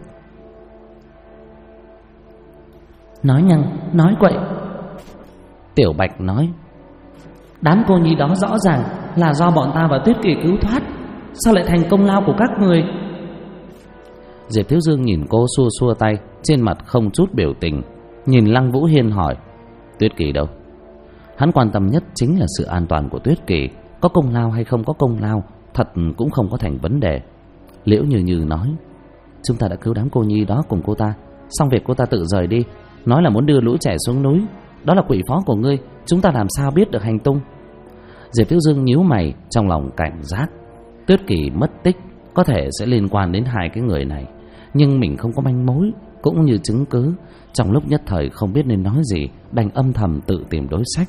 Nói nhăng, nói quậy. Tiểu Bạch nói. Đám cô nhi đó rõ ràng là do bọn ta và Tuyết Kỳ cứu thoát, sao lại thành công lao của các người? Diệp Thiếu Dương nhìn cô xua xua tay, trên mặt không chút biểu tình. Nhìn Lăng Vũ Hiên hỏi. Tuyết Kỳ đâu? Hắn quan tâm nhất chính là sự an toàn của Tuyết Kỳ. Có công lao hay không có công lao thật cũng không có thành vấn đề. Liễu Như Như nói. Chúng ta đã cứu đám cô nhi đó cùng cô ta, xong việc cô ta tự rời đi, nói là muốn đưa lũ trẻ xuống núi. Đó là quỷ phó của ngươi, chúng ta làm sao biết được hành tung? Diệp Thiếu Dương nhíu mày, trong lòng cảnh giác. Tuyết Kỳ mất tích có thể sẽ liên quan đến hai cái người này, nhưng mình không có manh mối cũng như chứng cứ. Trong lúc nhất thời không biết nên nói gì, đành âm thầm tự tìm đối sách.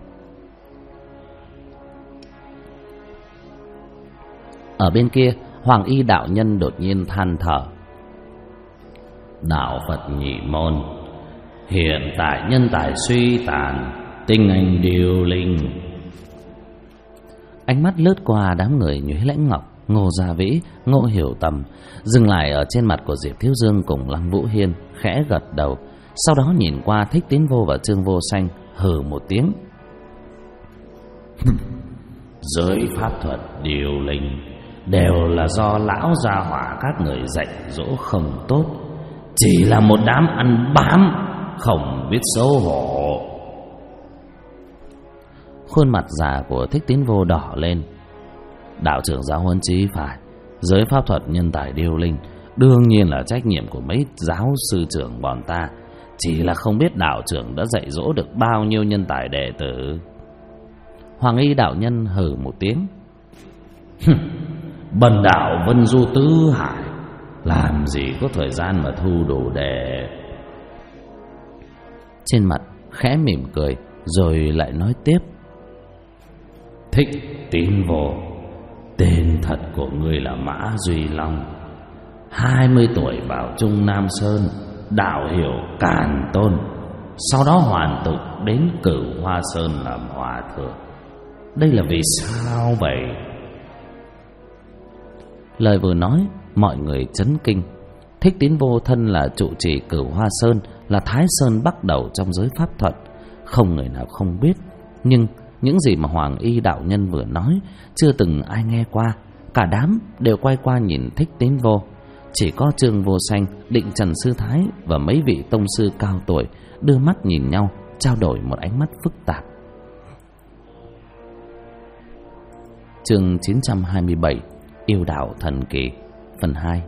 Ở bên kia, Hoàng Y đạo nhân đột nhiên than thở. Đạo Phật nhị môn, hiện tại nhân tài suy tàn, tinh anh điêu linh. Ánh mắt lướt qua đám người Nhuế Lãnh Ngọc, Ngô Gia Vĩ, Ngô Hiểu Tầm, dừng lại ở trên mặt của Diệp Thiếu Dương cùng Lăng Vũ Hiên, khẽ gật đầu. Sau đó nhìn qua Thích Tín Vô và Trương Vô Sanh, hừ một tiếng. Giới pháp thuật điều linh đều là do lão gia hỏa các người dạy dỗ không tốt, chỉ là một đám ăn bám, không biết xấu hổ. Khuôn mặt già của Thích Tín Vô đỏ lên. Đạo trưởng giáo huấn chí phải, giới pháp thuật nhân tài điêu linh đương nhiên là trách nhiệm của mấy giáo sư trưởng bọn ta, chỉ là không biết đạo trưởng đã dạy dỗ được bao nhiêu nhân tài đệ tử. Hoàng Y đạo nhân hừ một tiếng. Bần đạo Vân Du Tứ Hải làm gì có thời gian mà thu đồ đệ. Trên mặt khẽ mỉm cười, rồi lại nói tiếp. Thích Tín Vô, tên thật của ngươi là Mã Duy Long, 20 tuổi vào Trung Nam Sơn, đạo hiệu Càn Tôn, sau đó hoàn tục đến Cửu Hoa Sơn làm hòa thượng. Đây là vì sao vậy? Lời vừa nói, mọi người chấn kinh. Thích Tín Vô thân là trụ trì Cửu Hoa Sơn, là Thái Sơn bắt đầu trong giới pháp thuật, không người nào không biết. Nhưng những gì mà Hoàng Y đạo nhân vừa nói chưa từng ai nghe qua. Cả đám đều quay qua nhìn Thích Tín Vô. Chỉ có Trương Vô Sanh, Định Trần Sư Thái và mấy vị tông sư cao tuổi đưa mắt nhìn nhau, trao đổi một ánh mắt phức tạp. Chương 927, Yêu đạo thần kỳ, phần 2.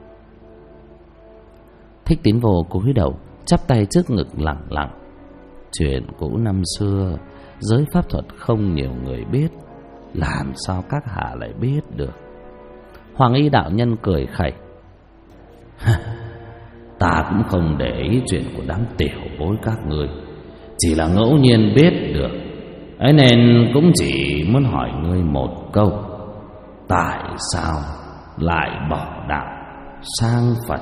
Thích Tín Vô cúi đầu, chắp tay trước ngực lặng lặng. Chuyện cũ năm xưa, giới pháp thuật không nhiều người biết, làm sao các hạ lại biết được? Hoàng Y đạo nhân cười khẩy. Ta cũng không để ý chuyện của đám tiểu bối các người, chỉ là ngẫu nhiên biết được ấy, nên cũng chỉ muốn hỏi ngươi một câu: tại sao lại bỏ đạo sang Phật?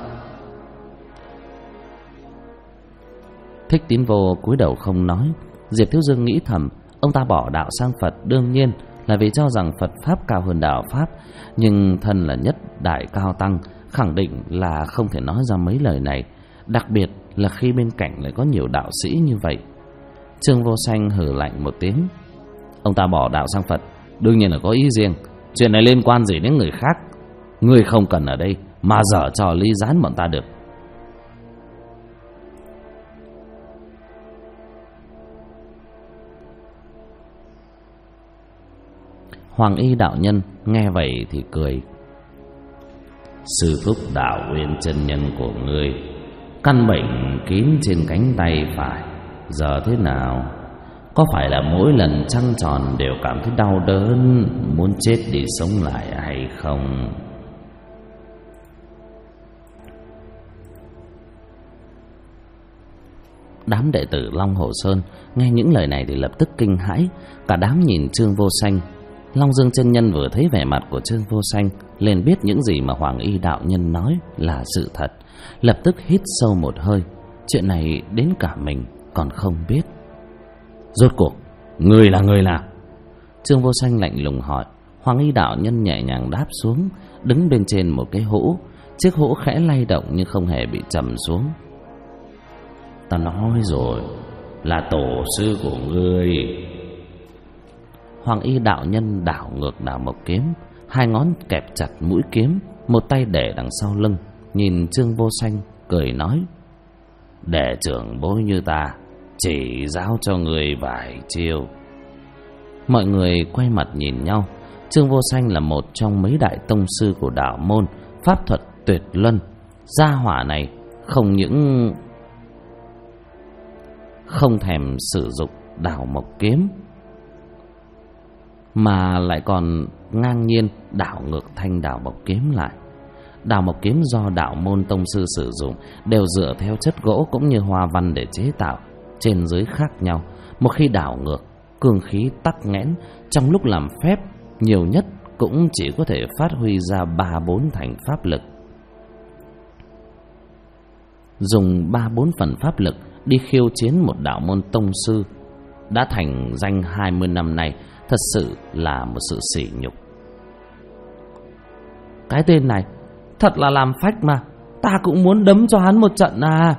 Thích Tín Vô cúi đầu không nói. Diệp Thiếu Dương nghĩ thầm, ông ta bỏ đạo sang Phật đương nhiên là vì cho rằng Phật Pháp cao hơn đạo Pháp. Nhưng thân là nhất đại cao tăng, khẳng định là không thể nói ra mấy lời này, đặc biệt là khi bên cạnh lại có nhiều đạo sĩ như vậy. Trương Vô Sanh hừ lạnh một tiếng. Ông ta bỏ đạo sang Phật đương nhiên là có ý riêng, chuyện này liên quan gì đến người khác? Ngươi không cần ở đây mà dở trò ly gián bọn ta được. Hoàng Y đạo nhân nghe vậy thì cười. Sư thúc Đạo Uyên chân nhân của ngươi căn bệnh kín trên cánh tay phải, giờ thế nào? Có phải là mỗi lần trăng tròn đều cảm thấy đau đớn, muốn chết đi sống lại hay không? Đám đệ tử Long Hồ Sơn nghe những lời này thì lập tức kinh hãi. Cả đám nhìn Trương Vô Sanh. Long Dương chân nhân vừa thấy vẻ mặt của Trương Vô Sanh liền biết những gì mà Hoàng Y đạo nhân nói là sự thật, lập tức hít sâu một hơi. Chuyện này đến cả mình còn không biết. Rốt cuộc người là người nào? Trương Vô Sanh lạnh lùng hỏi. Hoàng Y đạo nhân nhẹ nhàng đáp xuống, đứng bên trên một cái hũ. Chiếc hũ khẽ lay động nhưng không hề bị trầm xuống. Ta nói rồi, là tổ sư của ngươi. Hoàng Y đạo nhân đảo ngược đảo mộc kiếm, hai ngón kẹp chặt mũi kiếm, một tay để đằng sau lưng, nhìn Trương Vô Sanh cười nói: Đệ trưởng bối như ta chỉ giáo cho người vài chiêu. Mọi người quay mặt nhìn nhau. Trương Vô Sanh là một trong mấy đại tông sư của đạo môn, pháp thuật tuyệt luân. Gia hỏa này không những không thèm sử dụng đảo mộc kiếm, mà lại còn ngang nhiên đảo ngược thanh đảo mộc kiếm lại. Đảo mộc kiếm do đạo môn tông sư sử dụng đều dựa theo chất gỗ cũng như hoa văn để chế tạo, trên dưới khác nhau. Một khi đảo ngược, cương khí tắc nghẽn, trong lúc làm phép nhiều nhất cũng chỉ có thể phát huy ra 3-4 thành pháp lực. Dùng 3-4 phần pháp lực đi khiêu chiến một đạo môn tông sư đã thành danh 20 năm nay, thật sự là một sự sỉ nhục. Cái tên này thật là làm phách mà, ta cũng muốn đấm cho hắn một trận à.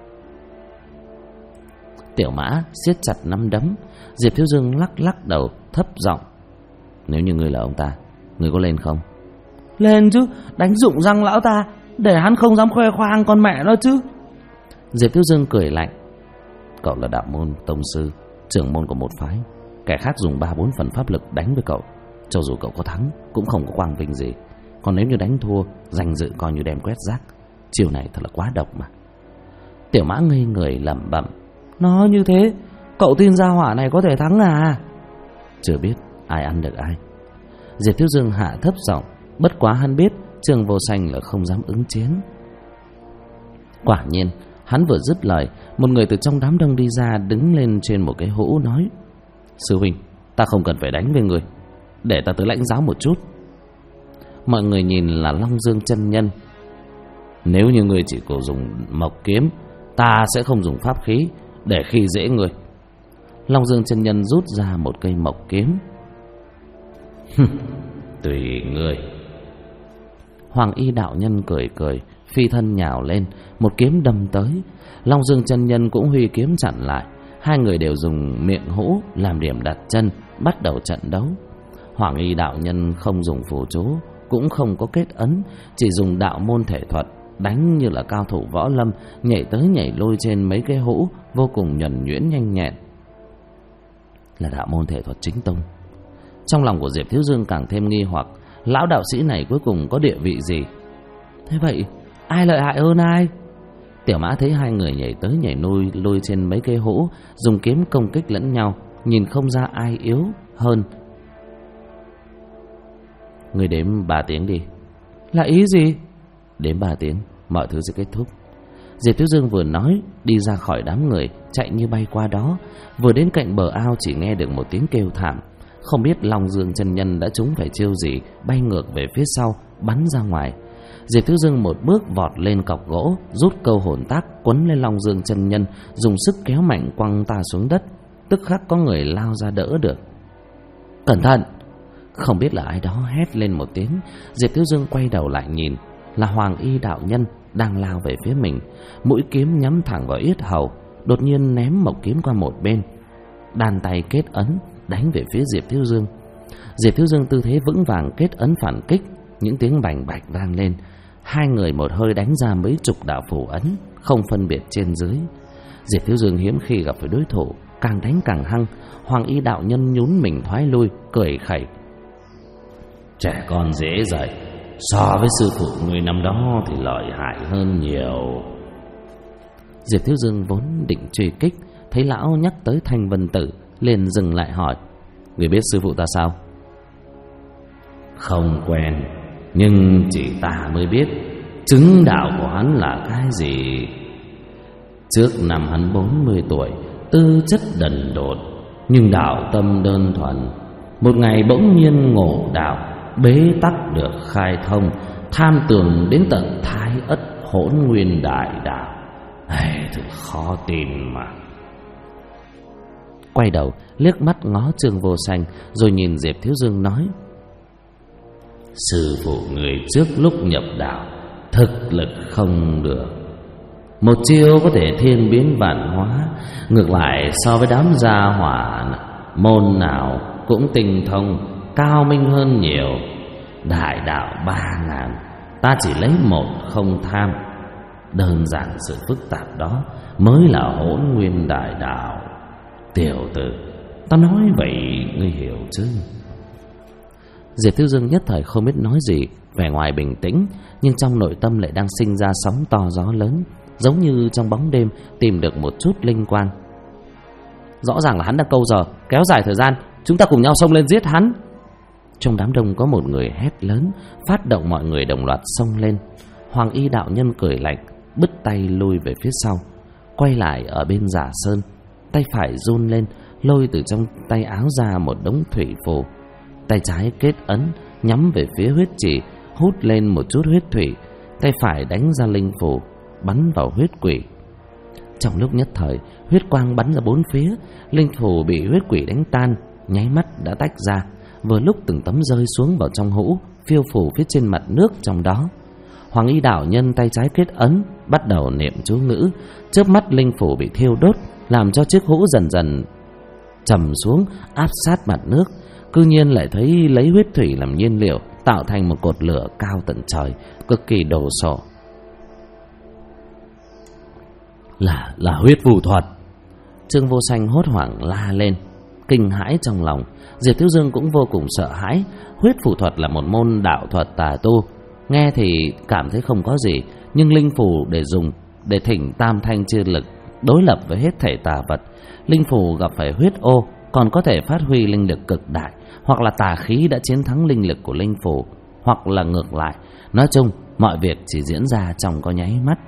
Tiểu Mã siết chặt nắm đấm. Diệp Thiếu Dương lắc lắc đầu thấp giọng: Nếu như ngươi là ông ta, ngươi có lên không? Lên chứ, đánh rụng răng lão ta, để hắn không dám khoe khoang con mẹ nó chứ. Diệp Thiếu Dương cười lạnh: Cậu là đạo môn tông sư, trưởng môn của một phái, kẻ khác dùng 3-4 phần pháp lực đánh với cậu, cho dù cậu có thắng cũng không có quang vinh gì. Còn nếu như đánh thua, danh dự coi như đem quét rác. Chiều này thật là quá độc mà. Tiểu Mã ngây người lẩm bẩm: Nói như thế, cậu tin gia hỏa này có thể thắng à? Chưa biết ai ăn được ai. Diệp Thiếu Dương hạ thấp giọng, bất quá hắn biết Trương Vô Sanh là không dám ứng chiến. Quả nhiên, hắn vừa dứt lời, một người từ trong đám đông đi ra, đứng lên trên một cái hũ nói: Sư huynh, ta không cần phải đánh với người, để ta tới lãnh giáo một chút. Mọi người nhìn là Long Dương chân nhân, Nếu như ngươi chỉ có dùng mộc kiếm, ta sẽ không dùng pháp khí để khi dễ ngươi. Long Dương chân nhân rút ra một cây mộc kiếm. Tùy ngươi. Hoàng Y đạo nhân cười cười, phi thân nhào lên, một kiếm đâm tới. Long Dương chân nhân cũng huy kiếm chặn lại. Hai người đều dùng miệng hũ làm điểm đặt chân, bắt đầu trận đấu. Hoàng Y đạo nhân không dùng phù chú, cũng không có kết ấn, chỉ dùng đạo môn thể thuật, đánh như là cao thủ võ lâm, nhảy tới nhảy lui trên mấy cái hũ, vô cùng nhuần nhuyễn nhanh nhẹn. Là đạo môn thể thuật chính tông. Trong lòng của Diệp Thiếu Dương càng thêm nghi hoặc, lão đạo sĩ này cuối cùng có địa vị gì? Thế vậy ai lợi hại hơn ai? Tiểu Mã thấy hai người nhảy tới nhảy lui trên mấy cây hũ, dùng kiếm công kích lẫn nhau, nhìn không ra ai yếu hơn. Người đếm 3 tiếng đi. Là ý gì? Đếm 3 tiếng mọi thứ sẽ kết thúc. Diệp Thiếu Dương vừa nói, đi ra khỏi đám người, chạy như bay qua đó. Vừa đến cạnh bờ ao chỉ nghe được một tiếng kêu thảm. Không biết Long Dương chân nhân đã trúng phải chiêu gì, bay ngược về phía sau, bắn ra ngoài. Diệp Thiếu Dương một bước vọt lên cọc gỗ, rút câu hồn tác quấn lên Long Dương chân nhân, dùng sức kéo mạnh quăng ta xuống đất. Tức khắc có người lao ra đỡ được. Cẩn thận! Không biết là ai đó hét lên một tiếng. Diệp Thiếu Dương quay đầu lại nhìn, là Hoàng Y đạo nhân đang lao về phía mình, mũi kiếm nhắm thẳng vào yết hầu. Đột nhiên ném mộc kiếm qua một bên, đàn tay kết ấn đánh về phía Diệp Thiếu Dương. Diệp Thiếu Dương tư thế vững vàng kết ấn phản kích, những tiếng bành bạch vang lên. Hai người một hơi đánh ra mấy chục đạo phù ấn, không phân biệt trên dưới. Diệp Thiếu Dương hiếm khi gặp phải đối thủ, càng đánh càng hăng. Hoàng Y đạo nhân nhún mình thoái lui, cười khẩy. Trẻ con dễ dạy, so với sư phụ người năm đó thì lợi hại hơn nhiều. Diệp Thiếu Dương vốn định truy kích, thấy lão nhắc tới Thanh Vân Tử, liền dừng lại hỏi. Người biết sư phụ ta sao? Không quen, nhưng chỉ ta mới biết chứng đạo của hắn là cái gì. Trước năm hắn 40 tuổi, tư chất đần độn, nhưng đạo tâm đơn thuần. Một ngày bỗng nhiên ngộ đạo, bế tắc được khai thông, tham tưởng đến tận Thái Ất Hỗn Nguyên đại đạo. Thật khó tin mà. Quay đầu liếc mắt ngó Trương Vô Sanh, rồi nhìn Diệp Thiếu Dương nói. Sư phụ người trước lúc nhập đạo thực lực không được, một chiêu có thể thiên biến vạn hóa. Ngược lại so với đám gia hỏa môn nào cũng tinh thông, cao minh hơn nhiều. Đại đạo 3000, ta chỉ lấy một không tham. Đơn giản sự phức tạp đó mới là Hỗn Nguyên đại đạo. Tiểu tử, ta nói vậy ngươi hiểu chứ? Diệp Thiếu Dương nhất thời không biết nói gì, vẻ ngoài bình tĩnh, nhưng trong nội tâm lại đang sinh ra sóng to gió lớn, giống như trong bóng đêm tìm được một chút linh quang. Rõ ràng là hắn đang câu giờ, kéo dài thời gian, chúng ta cùng nhau xông lên giết hắn. Trong đám đông có một người hét lớn, phát động mọi người đồng loạt xông lên. Hoàng Y đạo nhân cười lạnh, bứt tay lui về phía sau, quay lại ở bên Giả Sơn, tay phải run lên, lôi từ trong tay áo ra một đống thủy phù. Tay trái kết ấn nhắm về phía huyết chỉ, hút lên một chút huyết thủy. Tay phải đánh ra linh phù, bắn vào huyết quỷ. Trong lúc nhất thời, huyết quang bắn ra bốn phía, linh phù bị huyết quỷ đánh tan, nháy mắt đã tách ra. Vừa lúc từng tấm rơi xuống vào trong hũ, phiêu phù phía trên mặt nước trong đó. Hoàng Y đạo nhân tay trái kết ấn, bắt đầu niệm chú ngữ. Chớp mắt linh phù bị thiêu đốt, làm cho chiếc hũ dần dần trầm xuống, áp sát mặt nước. Cư nhiên lại thấy lấy huyết thủy làm nhiên liệu, tạo thành một cột lửa cao tận trời, cực kỳ đồ sộ. Là huyết phù thuật. Trương Vô Sanh hốt hoảng la lên, kinh hãi trong lòng. Diệp Thiếu Dương cũng vô cùng sợ hãi. Huyết phù thuật là một môn đạo thuật tà tu, nghe thì cảm thấy không có gì, nhưng linh phù để dùng để thỉnh tam thanh chi lực, đối lập với hết thể tà vật. Linh phù gặp phải huyết ô còn có thể phát huy linh lực cực đại, hoặc là tà khí đã chiến thắng linh lực của linh phù, hoặc là ngược lại. Nói chung mọi việc chỉ diễn ra trong có nháy mắt.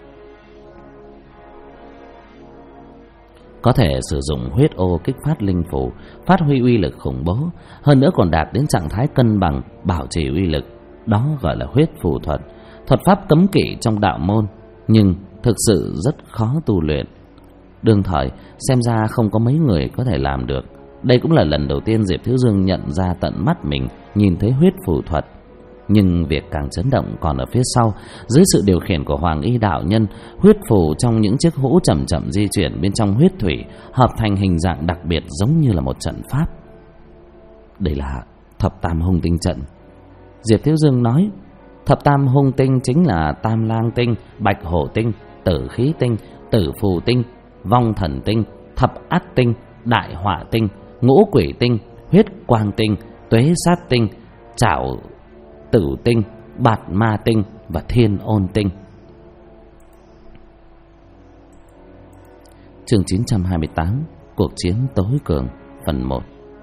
Có thể sử dụng huyết ô kích phát linh phù, phát huy uy lực khủng bố, hơn nữa còn đạt đến trạng thái cân bằng, bảo trì uy lực. Đó gọi là huyết phù thuật. thuật pháp cấm kỵ trong đạo môn, nhưng thực sự rất khó tu luyện. Đương thời xem ra không có mấy người có thể làm được. Đây cũng là lần đầu tiên Diệp Thiếu Dương nhận ra tận mắt mình nhìn thấy huyết phù thuật. Nhưng việc càng chấn động còn ở phía sau. Dưới sự điều khiển của Hoàng Y đạo nhân, huyết phù trong những chiếc hũ chậm chậm di chuyển bên trong huyết thủy, hợp thành hình dạng đặc biệt giống như là một trận pháp. Đây là thập tam hung tinh trận. Diệp Thiếu Dương nói, thập tam hung tinh chính là Tam Lang tinh, Bạch Hổ tinh, Tử Khí tinh, Tử Phù tinh, Vong Thần tinh, Thập Át tinh, Đại Họa tinh, Ngũ Quỷ tinh, Huyết Quang tinh, Tuế Sát tinh, Trảo Tử tinh, Bạt Ma tinh và Thiên Ôn tinh. Chương 928, cuộc chiến tối cường, phần 1.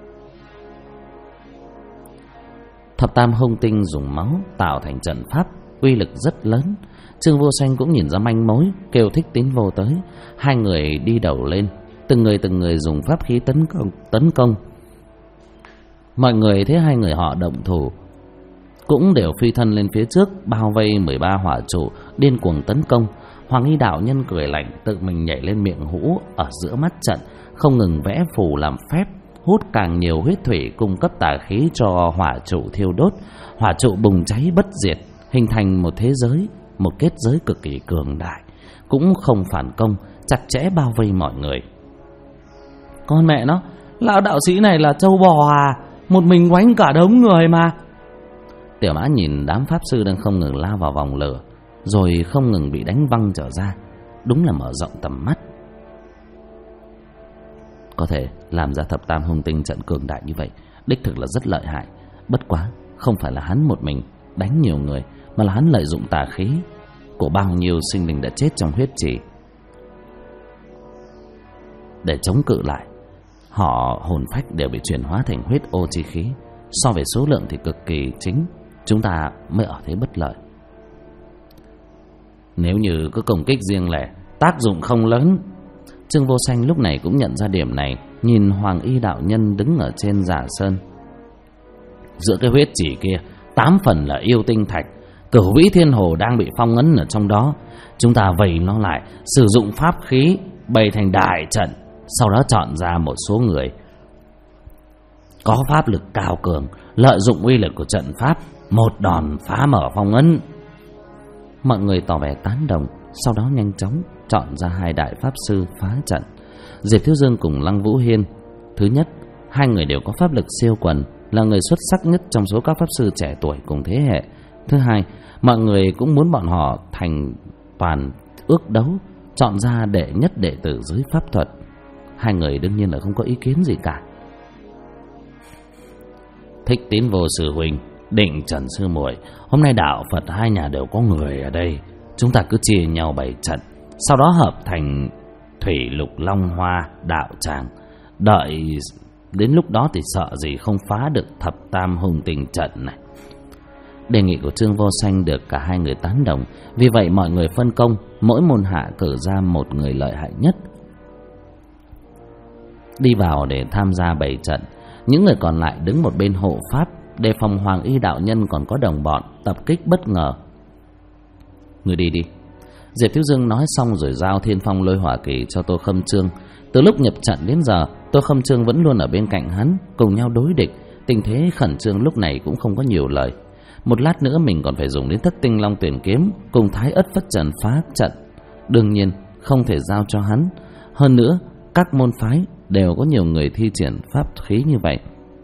Thập tam hung tinh dùng máu tạo thành trận pháp, uy lực rất lớn. Trương Vô Sanh cũng nhìn ra manh mối, kêu Thích Tín Vô tới. Hai người đi đầu lên, từng người dùng pháp khí tấn công. Mọi người thấy hai người họ động thủ cũng đều phi thân lên phía trước, bao vây 13 hỏa trụ, điên cuồng tấn công. Hoàng Y đạo nhân cười lạnh, tự mình nhảy lên miệng hũ ở giữa mắt trận, không ngừng vẽ phù làm phép, hút càng nhiều huyết thủy cung cấp tà khí cho hỏa trụ thiêu đốt. Hỏa trụ bùng cháy bất diệt, hình thành một thế giới, một kết giới cực kỳ cường đại, cũng không phản công, chặt chẽ bao vây mọi người. Con mẹ nó, lão đạo sĩ này là trâu bò à, một mình quánh cả đống người mà. Tiểu Mã nhìn đám pháp sư đang không ngừng lao vào vòng lửa, rồi không ngừng bị đánh văng trở ra, đúng là mở rộng tầm mắt. Có thể làm ra thập tam hung tinh trận cường đại như vậy, đích thực là rất lợi hại. Bất quá không phải là hắn một mình đánh nhiều người, mà là hắn lợi dụng tà khí của bao nhiêu sinh linh đã chết trong huyết trì để chống cự lại. Họ hồn phách đều bị chuyển hóa thành huyết ô chi khí, so về số lượng thì cực kỳ chính, chúng ta mới ở thế bất lợi. Nếu như có công kích riêng lẻ, tác dụng không lớn. Trương Vô Sanh lúc này cũng nhận ra điểm này, nhìn Hoàng Y đạo nhân đứng ở trên Giả Sơn. Giữa cái huyết chỉ kia 8 phần là yêu tinh thạch, Cửu Vĩ Thiên Hồ đang bị phong ấn ở trong đó. Chúng ta vây nó lại, sử dụng pháp khí bày thành đại trận, sau đó chọn ra một số người có pháp lực cao cường, lợi dụng uy lực của trận pháp, một đòn phá mở phong ấn. Mọi người tỏ vẻ tán đồng, sau đó nhanh chóng chọn ra 2 đại pháp sư phá trận. Diệp Thiếu Dương cùng Lăng Vũ Hiên. Thứ nhất, 2 người đều có pháp lực siêu quần, là người xuất sắc nhất trong số các pháp sư trẻ tuổi cùng thế hệ. Thứ hai, mọi người cũng muốn bọn họ thành toàn ước đấu, chọn ra đệ nhất đệ tử dưới pháp thuật. 2 người đương nhiên là không có ý kiến gì cả. Thích Tín Vô sư huynh, Định Trần sư muội, hôm nay đạo Phật 2 nhà đều có người ở đây, chúng ta cứ chia nhau bày trận, sau đó hợp thành Thủy Lục Long Hoa đạo tràng. Đợi đến lúc đó thì sợ gì không phá được thập tam hung tinh trận này. Đề nghị của Trương Vô Sanh được cả 2 người tán đồng. Vì vậy mọi người phân công, mỗi môn hạ cử ra một người lợi hại nhất đi vào để tham gia bày trận. Những người còn lại đứng một bên hộ pháp, đề phòng Hoàng Y đạo nhân còn có đồng bọn tập kích bất ngờ. Người đi đi. Diệp Thiếu Dương nói xong rồi giao Thiên Phong Lôi Hỏa Kỳ cho Tô Khâm Trương. Từ lúc nhập trận đến giờ, Tô Khâm Trương vẫn luôn ở bên cạnh hắn, cùng nhau đối địch. Tình thế khẩn trương lúc này cũng không có nhiều lời. Một lát nữa mình còn phải dùng đến Thất Tinh Long Tuyển Kiếm cùng Thái Ất Phất Trần phá trận, đương nhiên không thể giao cho hắn. Hơn nữa, các môn phái đều có nhiều người thi triển pháp khí như vậy,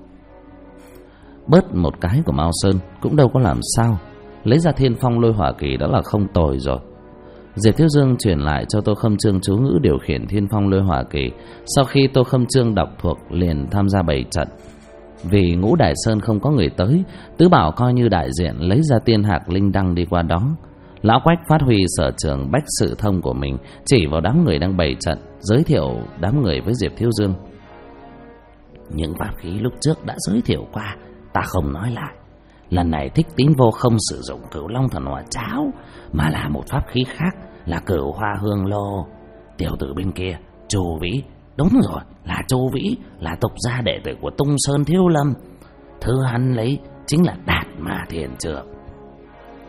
bớt một cái của Mao Sơn cũng đâu có làm sao. Lấy ra Thiên Phong Lôi Hỏa Kỳ đó là không tồi rồi. Diệp Thiếu Dương truyền lại cho Tô Khâm Trương chú ngữ điều khiển Thiên Phong Lôi Hỏa Kỳ. Sau khi Tô Khâm Trương đọc thuộc liền tham gia bày trận. Vì Ngũ Đại Sơn không có người tới, Tứ Bảo coi như đại diện lấy ra Tiên Hạc Linh Đăng đi qua đó. Lão Quách phát huy sở trường bách sự thông của mình, chỉ vào đám người đang bày trận, giới thiệu đám người với Diệp Thiếu Dương. Những pháp khí lúc trước đã giới thiệu qua, ta không nói lại. Lần này Thích Tín Vô không sử dụng Cửu Long Thần Hỏa Cháo, mà là một pháp khí khác, là Cửu Hoa Hương Lô. Tiểu tử bên kia, Chu Vĩ, đúng rồi, là Chu Vĩ, là tục gia đệ tử của Tung Sơn Thiếu Lâm. Thứ hắn lấy chính là Đạt Ma Thiền Trượng.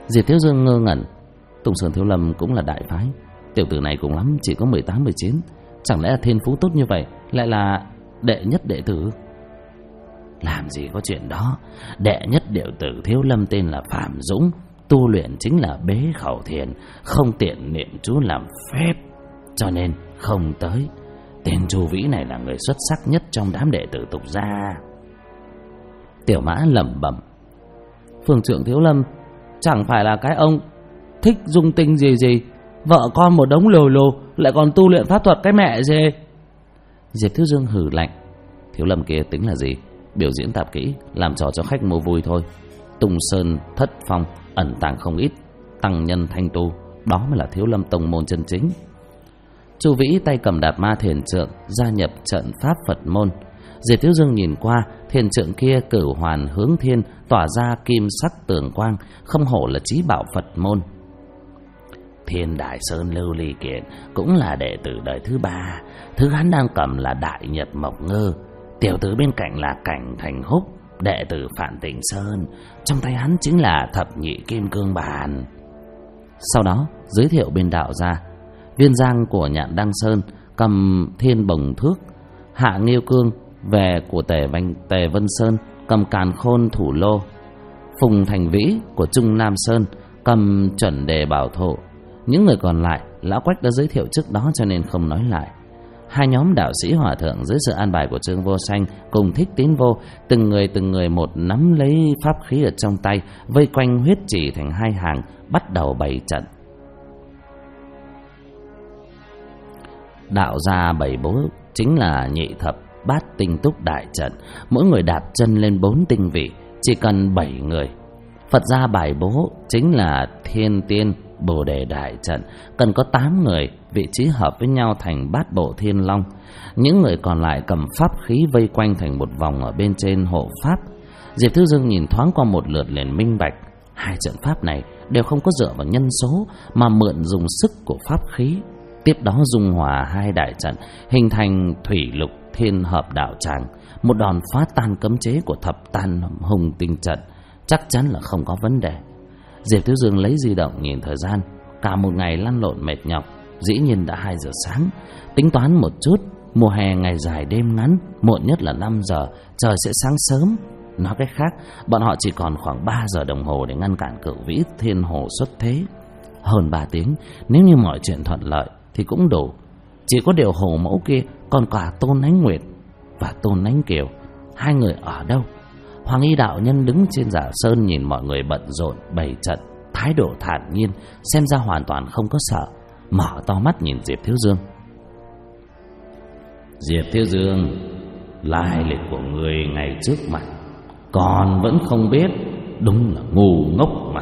Diệp Thiếu Dương ngơ ngẩn. Tùng Sơn Thiếu Lâm cũng là đại phái, tiểu tử này cùng lắm chỉ có 18-19, chẳng lẽ là thiên phú tốt như vậy lại là đệ nhất đệ tử? Làm gì có chuyện đó. Đệ nhất đệ tử Thiếu Lâm tên là Phạm Dũng, tu luyện chính là bế khẩu thiền, không tiện niệm chú làm phép, cho nên không tới. Tên Chu Vĩ này là người xuất sắc nhất trong đám đệ tử tục gia. Tiểu Mã lẩm bẩm. Phương trưởng Thiếu Lâm chẳng phải là cái ông thích dung tinh gì, vợ con một đống lồ lồ, lại còn tu luyện pháp thuật cái mẹ gì? Diệp Thiếu Dương hừ lạnh. Thiếu Lâm kia tính là gì? Biểu diễn tạp kỹ, làm trò cho khách mua vui thôi. Tung Sơn Thất Phong ẩn tàng không ít tăng nhân thanh tu, đó mới là Thiếu Lâm tông môn chân chính. Chu Vĩ tay cầm Đạt Ma thiền trượng gia nhập trận pháp Phật môn. Diệp Thiếu Dương nhìn qua, thiền trượng kia cửu hoàn hướng thiên, tỏa ra kim sắc tường quang, không hổ là chí bảo Phật môn. Thiên Đại Sơn Lưu Ly Kiện cũng là đệ tử đời thứ 3, thứ hắn đang cầm là Đại Nhật Mộc Ngư. Tiểu tử bên cạnh là Cảnh Thành Húc, đệ tử Phạn Tịnh Sơn, trong tay hắn chính là Thập Nhị Kim Cương Bàn. Sau đó giới thiệu bên đạo gia, Viên Giang của Nhạn Đăng Sơn cầm Thiên Bồng Thước, Hạ Nghiêu Cương về của Tề Vân Sơn cầm Càn Khôn Thủ Lô, Phùng Thành Vĩ của Trung Nam Sơn cầm Chuẩn Đề Bảo Thụ. Những người còn lại lão Quách đã giới thiệu trước đó cho nên không nói lại. Hai nhóm đạo sĩ hòa thượng dưới sự an bài của Trương Vô Sanh cùng Thích Tín Vô, từng người một nắm lấy pháp khí ở trong tay, vây quanh huyết chỉ thành hai hàng, bắt đầu bày trận. Đạo gia bày bố chính là nhị thập bát tinh túc đại trận, mỗi người đạp chân lên 4 tinh vị, chỉ cần 7 người. Phật gia bài bố chính là Thiên Tiên Bồ Đề đại trận, cần có 8 người, vị trí hợp với nhau thành bát bộ thiên long. Những người còn lại cầm pháp khí vây quanh thành một vòng ở bên trên hộ pháp. Diệp Thiếu Dương nhìn thoáng qua một lượt liền minh bạch, hai trận pháp này đều không có dựa vào nhân số mà mượn dùng sức của pháp khí. Tiếp đó dung hòa hai đại trận, hình thành thủy lục thiên hợp đạo tràng, một đòn phá tan cấm chế của thập tan hùng tinh trận, chắc chắn là không có vấn đề. Diệp Thiếu Dương lấy di động nhìn thời gian, cả một ngày lăn lộn mệt nhọc, dĩ nhiên đã 2 giờ sáng. Tính toán một chút, mùa hè ngày dài đêm ngắn, muộn nhất là 5 giờ trời sẽ sáng sớm. Nói cách khác, bọn họ chỉ còn khoảng 3 giờ đồng hồ để ngăn cản Cửu Vĩ Thiên Hồ xuất thế. Hơn 3 tiếng, nếu như mọi chuyện thuận lợi thì cũng đủ. Chỉ có điều Hồ Mẫu kia còn cả Tôn Ánh Nguyệt và Tôn Ánh Kiều, hai người ở đâu? Hoàng Y đạo nhân đứng trên Giả Sơn nhìn mọi người bận rộn bày trận, thái độ thản nhiên, xem ra hoàn toàn không có sợ, mở to mắt nhìn Diệp Thiếu Dương. Diệp Thiếu Dương, lai lịch của người ngày trước mặt còn vẫn không biết, đúng là ngu ngốc mà.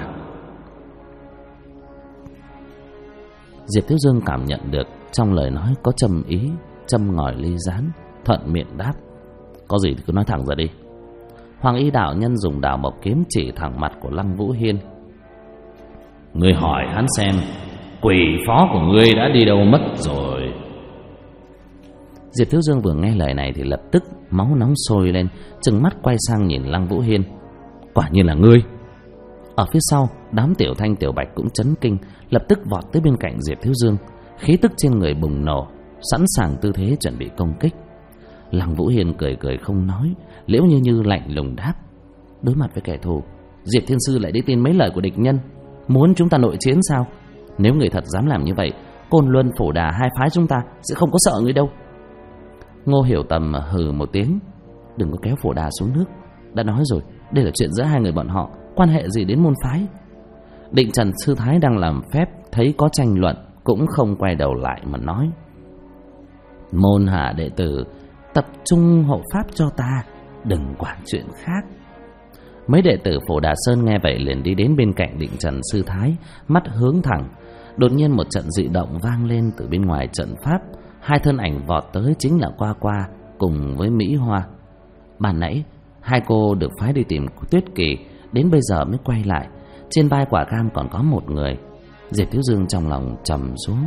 Diệp Thiếu Dương cảm nhận được trong lời nói có châm ý, châm ngòi ly gián, thuận miệng đáp: có gì thì cứ nói thẳng ra đi. Hoàng Y đạo nhân dùng đào mộc kiếm chỉ thẳng mặt của Lăng Vũ Hiên. Ngươi hỏi hắn xem quỷ phó của ngươi đã đi đâu mất rồi. Diệp Thiếu Dương vừa nghe lời này thì lập tức máu nóng sôi lên, trừng mắt quay sang nhìn Lăng Vũ Hiên. Quả nhiên là ngươi. Ở phía sau, đám Tiểu Thanh Tiểu Bạch cũng chấn kinh, lập tức vọt tới bên cạnh Diệp Thiếu Dương, khí tức trên người bùng nổ, sẵn sàng tư thế chuẩn bị công kích. Lăng Vũ Hiên cười cười không nói, Liễu Như Như lạnh lùng đáp: đối mặt với kẻ thù, Diệp Thiên Sư lại đi tin mấy lời của địch nhân, muốn chúng ta nội chiến sao? Nếu người thật dám làm như vậy, Côn Luân Phổ Đà hai phái chúng ta sẽ không có sợ người đâu. Ngô Hiểu Tầm hừ một tiếng: đừng có kéo Phổ Đà xuống nước, đã nói rồi, đây là chuyện giữa hai người bọn họ, quan hệ gì đến môn phái. Định Trần Sư Thái đang làm phép, thấy có tranh luận cũng không quay đầu lại mà nói: môn hạ đệ tử tập trung hộ pháp cho ta, đừng quản chuyện khác. Mấy đệ tử Phổ Đà Sơn nghe vậy liền đi đến bên cạnh Định Trần Sư Thái, mắt hướng thẳng. Đột nhiên một trận dị động vang lên từ bên ngoài trận pháp, hai thân ảnh vọt tới chính là Qua Qua cùng với Mỹ Hoa. Ban nãy hai cô được phái đi tìm Tuyết Kỳ, đến bây giờ mới quay lại. Trên vai Quả Cam còn có một người. Diệp Thiếu Dương trong lòng trầm xuống.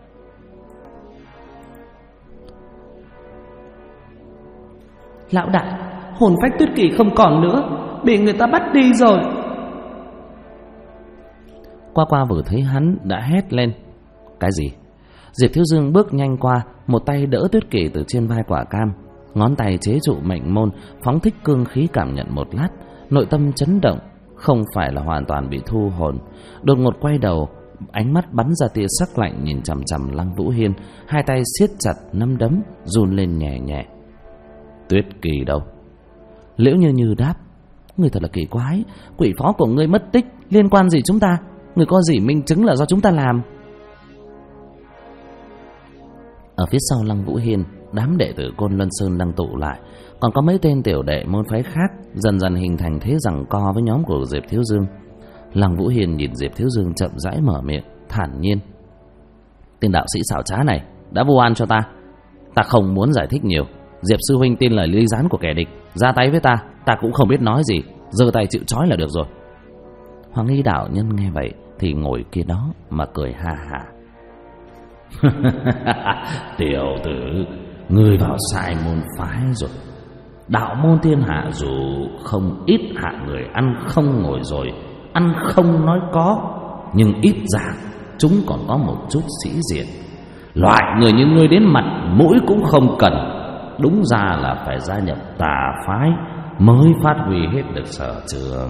Lão đại, hồn phách Tuyết Kỳ không còn nữa, bị người ta bắt đi rồi. Qua vừa thấy hắn đã hét lên. Cái gì? Diệp Thiếu Dương bước nhanh qua, một tay đỡ Tuyết Kỳ từ trên vai Quả Cam, ngón tay chế trụ mệnh môn, phóng thích cương khí cảm nhận một lát, nội tâm chấn động, không phải là hoàn toàn bị thu hồn. Đột ngột quay đầu, ánh mắt bắn ra tia sắc lạnh nhìn chằm chằm Lăng Vũ Hiên, hai tay siết chặt nắm đấm, run lên nhẹ nhẹ. Tuyết Kỳ đâu? Liễu Như Như đáp. Người thật là kỳ quái, quỷ phó của ngươi mất tích, liên quan gì chúng ta? Người có gì minh chứng là do chúng ta làm? Ở phía sau Lăng Vũ Hiên, đám đệ tử Côn Luân Sơn đang tụ lại, còn có mấy tên tiểu đệ môn phái khác dần dần hình thành thế giằng co với nhóm của Diệp Thiếu Dương. Lăng Vũ Hiên nhìn Diệp Thiếu Dương chậm rãi mở miệng, thản nhiên. Tên đạo sĩ xảo trá này đã vu oan cho ta. Ta không muốn giải thích nhiều. Diệp sư huynh tin lời ly gián của kẻ địch, ra tay với ta cũng không biết nói gì, giơ tay chịu trói là được rồi. Hoàng Y đạo nhân nghe vậy thì ngồi kia đó mà cười ha ha. Tiểu tử, ngươi vào sai môn phái rồi. Đạo môn thiên hạ dù không ít hạ người ăn không ngồi rồi, ăn không nói có, nhưng ít ra chúng còn có một chút sĩ diện. Loại người như ngươi đến mặt mũi cũng không cần, đúng ra là phải gia nhập tà phái mới phát huy hết được sở trường.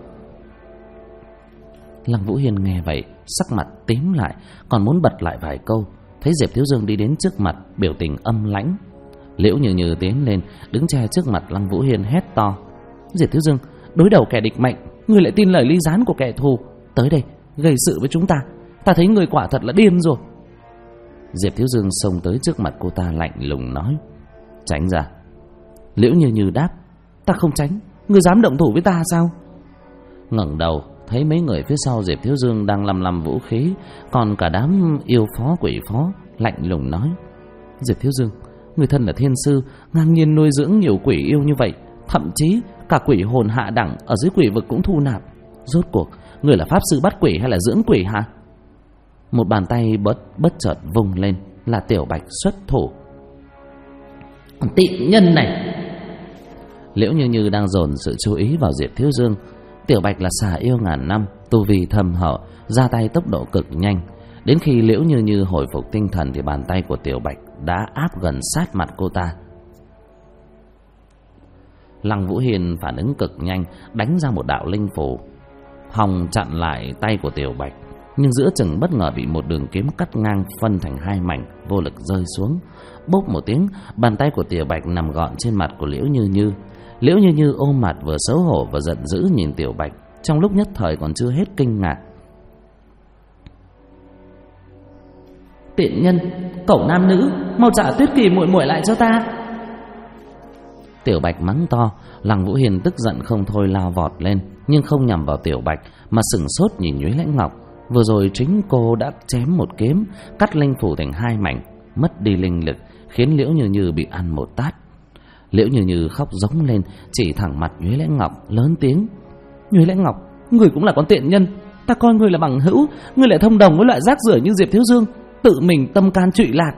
Lăng Vũ Hiên nghe vậy, sắc mặt tím lại, còn muốn bật lại vài câu. Thấy Diệp Thiếu Dương đi đến trước mặt, biểu tình âm lãnh. Liễu Như Như tiến lên, đứng che trước mặt Lăng Vũ Hiên hét to. Diệp Thiếu Dương, đối đầu kẻ địch mạnh, ngươi lại tin lời ly gián của kẻ thù, tới đây gây sự với chúng ta. Ta thấy ngươi quả thật là điên rồi. Diệp Thiếu Dương xông tới trước mặt cô ta lạnh lùng nói. Tránh ra. Liễu Như Như đáp. Ta không tránh, ngươi dám động thủ với ta sao? Ngẩng đầu thấy mấy người phía sau Diệp Thiếu Dương đang lầm vũ khí, còn cả đám yêu phó quỷ phó, lạnh lùng nói. Diệp Thiếu Dương, người thân là thiên sư, ngang nhiên nuôi dưỡng nhiều quỷ yêu như vậy, thậm chí cả quỷ hồn hạ đẳng ở dưới quỷ vực cũng thu nạp. Rốt cuộc người là pháp sư bắt quỷ hay là dưỡng quỷ hả? Một bàn tay bất chợt vung lên, là Tiểu Bạch xuất thủ. Tiện nhân này! Liễu Như Như đang dồn sự chú ý vào Diệp Thiếu Dương. Tiểu Bạch là xà yêu ngàn năm, tu vi thâm hậu, ra tay tốc độ cực nhanh. Đến khi Liễu Như Như hồi phục tinh thần thì bàn tay của Tiểu Bạch đã áp gần sát mặt cô ta. Lăng Vũ Hiên phản ứng cực nhanh, đánh ra một đạo linh phù, hòng chặn lại tay của Tiểu Bạch. Nhưng giữa chừng bất ngờ bị một đường kiếm cắt ngang, phân thành hai mảnh, vô lực rơi xuống. Bốp một tiếng, bàn tay của Tiểu Bạch nằm gọn trên mặt của Liễu Như Như. Liễu Như Như ôm mặt vừa xấu hổ vừa giận dữ nhìn Tiểu Bạch, trong lúc nhất thời còn chưa hết kinh ngạc. Tiện nhân, cẩu nam nữ, mau trả Tuyết Kỳ muội muội lại cho ta. Tiểu Bạch mắng to. Lăng Vũ Hiên tức giận không thôi lao vọt lên, nhưng không nhằm vào Tiểu Bạch mà sửng sốt nhìn Nhuế Lãnh Ngọc. Vừa rồi chính cô đã chém một kiếm, cắt linh phủ thành hai mảnh, mất đi linh lực, khiến Liễu Như Như bị ăn một tát. Liễu Như Như khóc giống lên, chỉ thẳng mặt Nhuế Lãnh Ngọc, lớn tiếng. Nhuế Lãnh Ngọc, người cũng là con tiện nhân. Ta coi ngươi là bằng hữu, ngươi lại thông đồng với loại rác rưởi như Diệp Thiếu Dương, tự mình tâm can trụy lạc.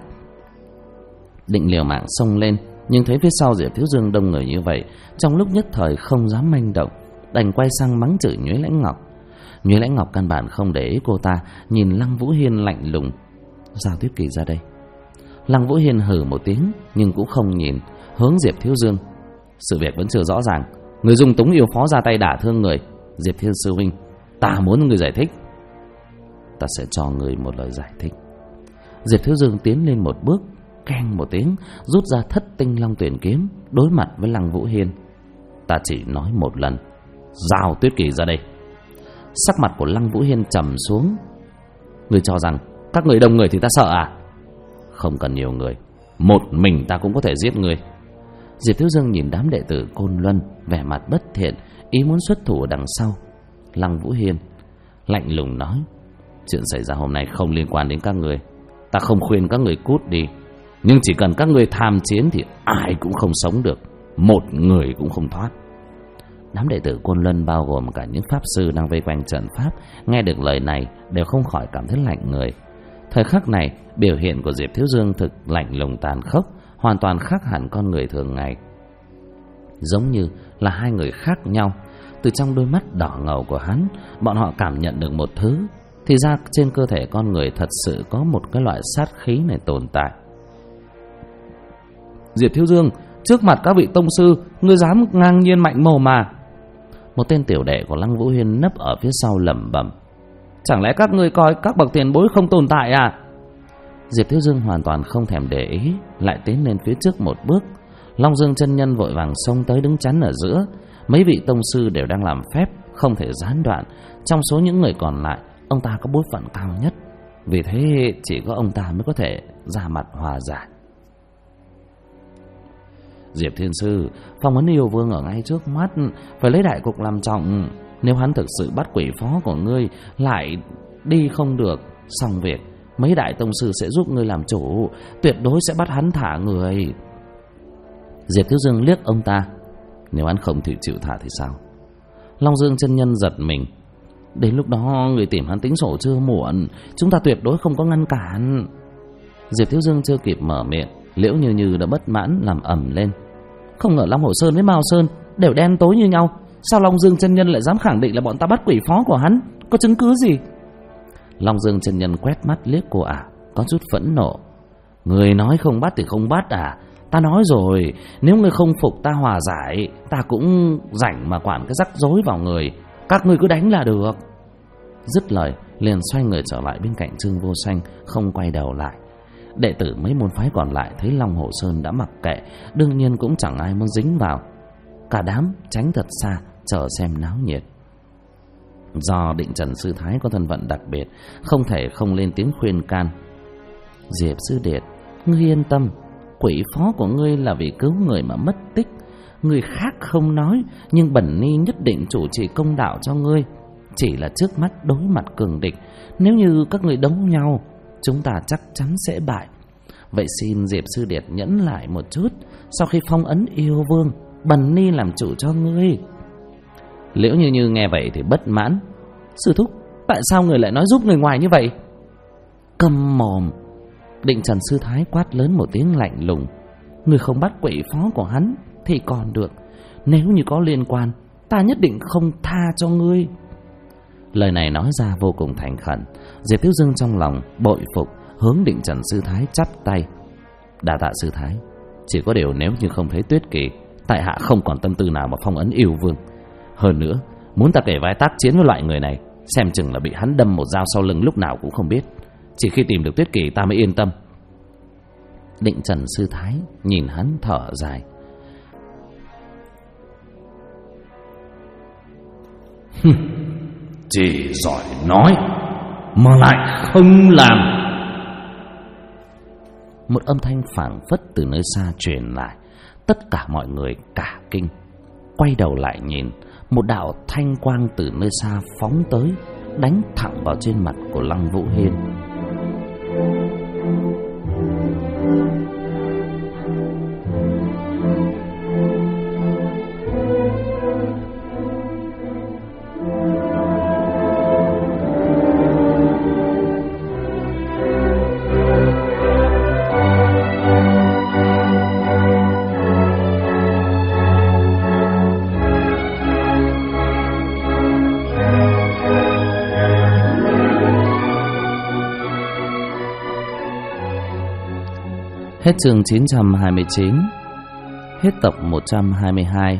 Định liều mạng xông lên, nhưng thấy phía sau Diệp Thiếu Dương đông người như vậy, trong lúc nhất thời không dám manh động, đành quay sang mắng chửi Nhuế Lãnh Ngọc. Nhuế Lãnh Ngọc căn bản không để ý cô ta, nhìn Lăng Vũ Hiên lạnh lùng. Giao Tuyết Kỳ ra đây. Lăng Vũ Hiên hừ một tiếng, nhưng cũng không nhìn, hướng Diệp Thiếu Dương. Sự việc vẫn chưa rõ ràng, người dung túng yêu phó ra tay đả thương người. Diệp Thiên sư huynh, ta muốn người giải thích. Ta sẽ cho người một lời giải thích. Diệp Thiếu Dương tiến lên một bước, keng một tiếng, rút ra Thất Tinh Long Tuyển kiếm, đối mặt với Lăng Vũ Hiên. Ta chỉ nói một lần, giao Tuyết Kỳ ra đây. Sắc mặt của Lăng Vũ Hiên trầm xuống. Người cho rằng các người đông người thì ta sợ à? Không cần nhiều người, một mình ta cũng có thể giết người. Diệp Thiếu Dương nhìn đám đệ tử Côn Luân, vẻ mặt bất thiện, ý muốn xuất thủ ở đằng sau. Lăng Vũ Hiên lạnh lùng nói. Chuyện xảy ra hôm nay không liên quan đến các người. Ta không khuyên các người cút đi, nhưng chỉ cần các người tham chiến thì ai cũng không sống được, một người cũng không thoát. Đám đệ tử Côn Luân bao gồm cả những pháp sư đang vây quanh trận pháp, nghe được lời này đều không khỏi cảm thấy lạnh người. Thời khắc này, biểu hiện của Diệp Thiếu Dương thực lạnh lùng tàn khốc, hoàn toàn khác hẳn con người thường ngày. Giống như là hai người khác nhau. Từ trong đôi mắt đỏ ngầu của hắn, bọn họ cảm nhận được một thứ. thì ra trên cơ thể con người thật sự có một cái loại sát khí này tồn tại. Diệp Thiếu Dương, trước mặt các vị tông sư, ngươi dám ngang nhiên mạnh mồm mà? Một tên tiểu đệ của Lăng Vũ Hiên nấp ở phía sau lẩm bẩm. Chẳng lẽ các ngươi coi các bậc tiền bối không tồn tại à? Diệp Thiếu Dương hoàn toàn không thèm để ý, lại tiến lên phía trước một bước. Long Dương chân nhân vội vàng xông tới đứng chắn ở giữa. Mấy vị tông sư đều đang làm phép, không thể gián đoạn. Trong số những người còn lại, ông ta có bối phận cao nhất, vì thế chỉ có ông ta mới có thể ra mặt hòa giải. Diệp Thiên Sư, phong ấn yêu vương ở ngay trước mắt, phải lấy đại cục làm trọng. Nếu hắn thực sự bắt quỷ phó của ngươi lại đi không được, xong việc, mấy đại tông sư sẽ giúp ngươi làm chủ, tuyệt đối sẽ bắt hắn thả người. Diệp Thiếu Dương liếc ông ta. Nếu hắn không thì chịu thả thì sao? Long Dương chân nhân giật mình. Đến lúc đó người tìm hắn tính sổ chưa muộn, chúng ta tuyệt đối không có ngăn cản. Diệp Thiếu Dương chưa kịp mở miệng, Liễu Như Như đã bất mãn làm ầm lên. Không ngờ Long Hồ Sơn với Mao Sơn đều đen tối như nhau, sao Long Dương chân nhân lại dám khẳng định là bọn ta bắt quỷ phó của hắn? Có chứng cứ gì? Long Dương chân nhân quét mắt liếc cô ả, có chút phẫn nộ. Người nói không bắt thì không bắt à? Ta nói rồi, nếu ngươi không phục ta hòa giải, ta cũng rảnh mà quản cái rắc rối vào người. Các ngươi cứ đánh là được. Dứt lời liền xoay người trở lại bên cạnh Trương Vô Sanh, không quay đầu lại. Đệ tử mấy môn phái còn lại thấy Long Hồ Sơn đã mặc kệ, đương nhiên cũng chẳng ai muốn dính vào. Cả đám tránh thật xa, chờ xem náo nhiệt. Do Định Trần Sư Thái có thân phận đặc biệt, không thể không lên tiếng khuyên can. Diệp Sư Điệt, ngươi yên tâm, quỷ phó của ngươi là vì cứu người mà mất tích. Người khác không nói, nhưng Bẩn Ni nhất định chủ trì công đạo cho ngươi. Chỉ là trước mắt đối mặt cường địch, nếu như các ngươi đấu nhau, chúng ta chắc chắn sẽ bại. Vậy xin Diệp Sư Điệt nhẫn lại một chút, sau khi phong ấn yêu vương, Bẩn Ni làm chủ cho ngươi. Liễu Như Như nghe vậy thì bất mãn. Sư thúc, tại sao người lại nói giúp người ngoài như vậy? Câm mồm. Định Trần Sư Thái quát lớn một tiếng lạnh lùng. Người không bắt quỷ phó của hắn thì còn được, nếu như có liên quan, ta nhất định không tha cho ngươi. Lời này nói ra vô cùng thành khẩn. Diệp Thiếu Dương trong lòng bội phục, hướng Định Trần Sư Thái chắp tay. Đa tạ Sư Thái, chỉ có điều nếu như không thấy Tuyết Kỳ, tại hạ không còn tâm tư nào mà phong ấn yêu vương. Hơn nữa, muốn ta kể vai tác chiến với loại người này, xem chừng là bị hắn đâm một dao sau lưng lúc nào cũng không biết. Chỉ khi tìm được Tuyết Kỳ ta mới yên tâm. Định Trần Sư Thái nhìn hắn thở dài. Chỉ giỏi nói mà lại không làm. Một âm thanh phảng phất từ nơi xa truyền lại. Tất cả mọi người cả kinh, quay đầu lại nhìn. Một đạo thanh quang từ nơi xa phóng tới, đánh thẳng vào trên mặt của Lăng Vũ Hiên. Hết chương 929. Hết tập 122.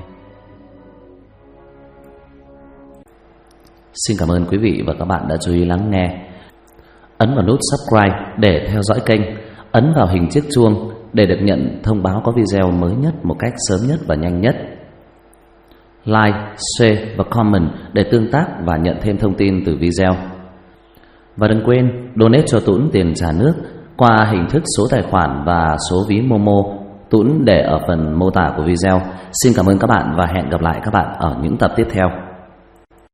Xin cảm ơn quý vị và các bạn đã chú ý lắng nghe. Ấn vào nút subscribe để theo dõi kênh. Ấn vào hình chiếc chuông để được nhận thông báo có video mới nhất một cách sớm nhất và nhanh nhất. Like, share và comment để tương tác và nhận thêm thông tin từ video. Và đừng quên donate cho Tũn tiền trà nước qua hình thức số tài khoản và số ví Momo. Tũn để ở phần mô tả của video. Xin cảm ơn các bạn và hẹn gặp lại các bạn ở những tập tiếp theo.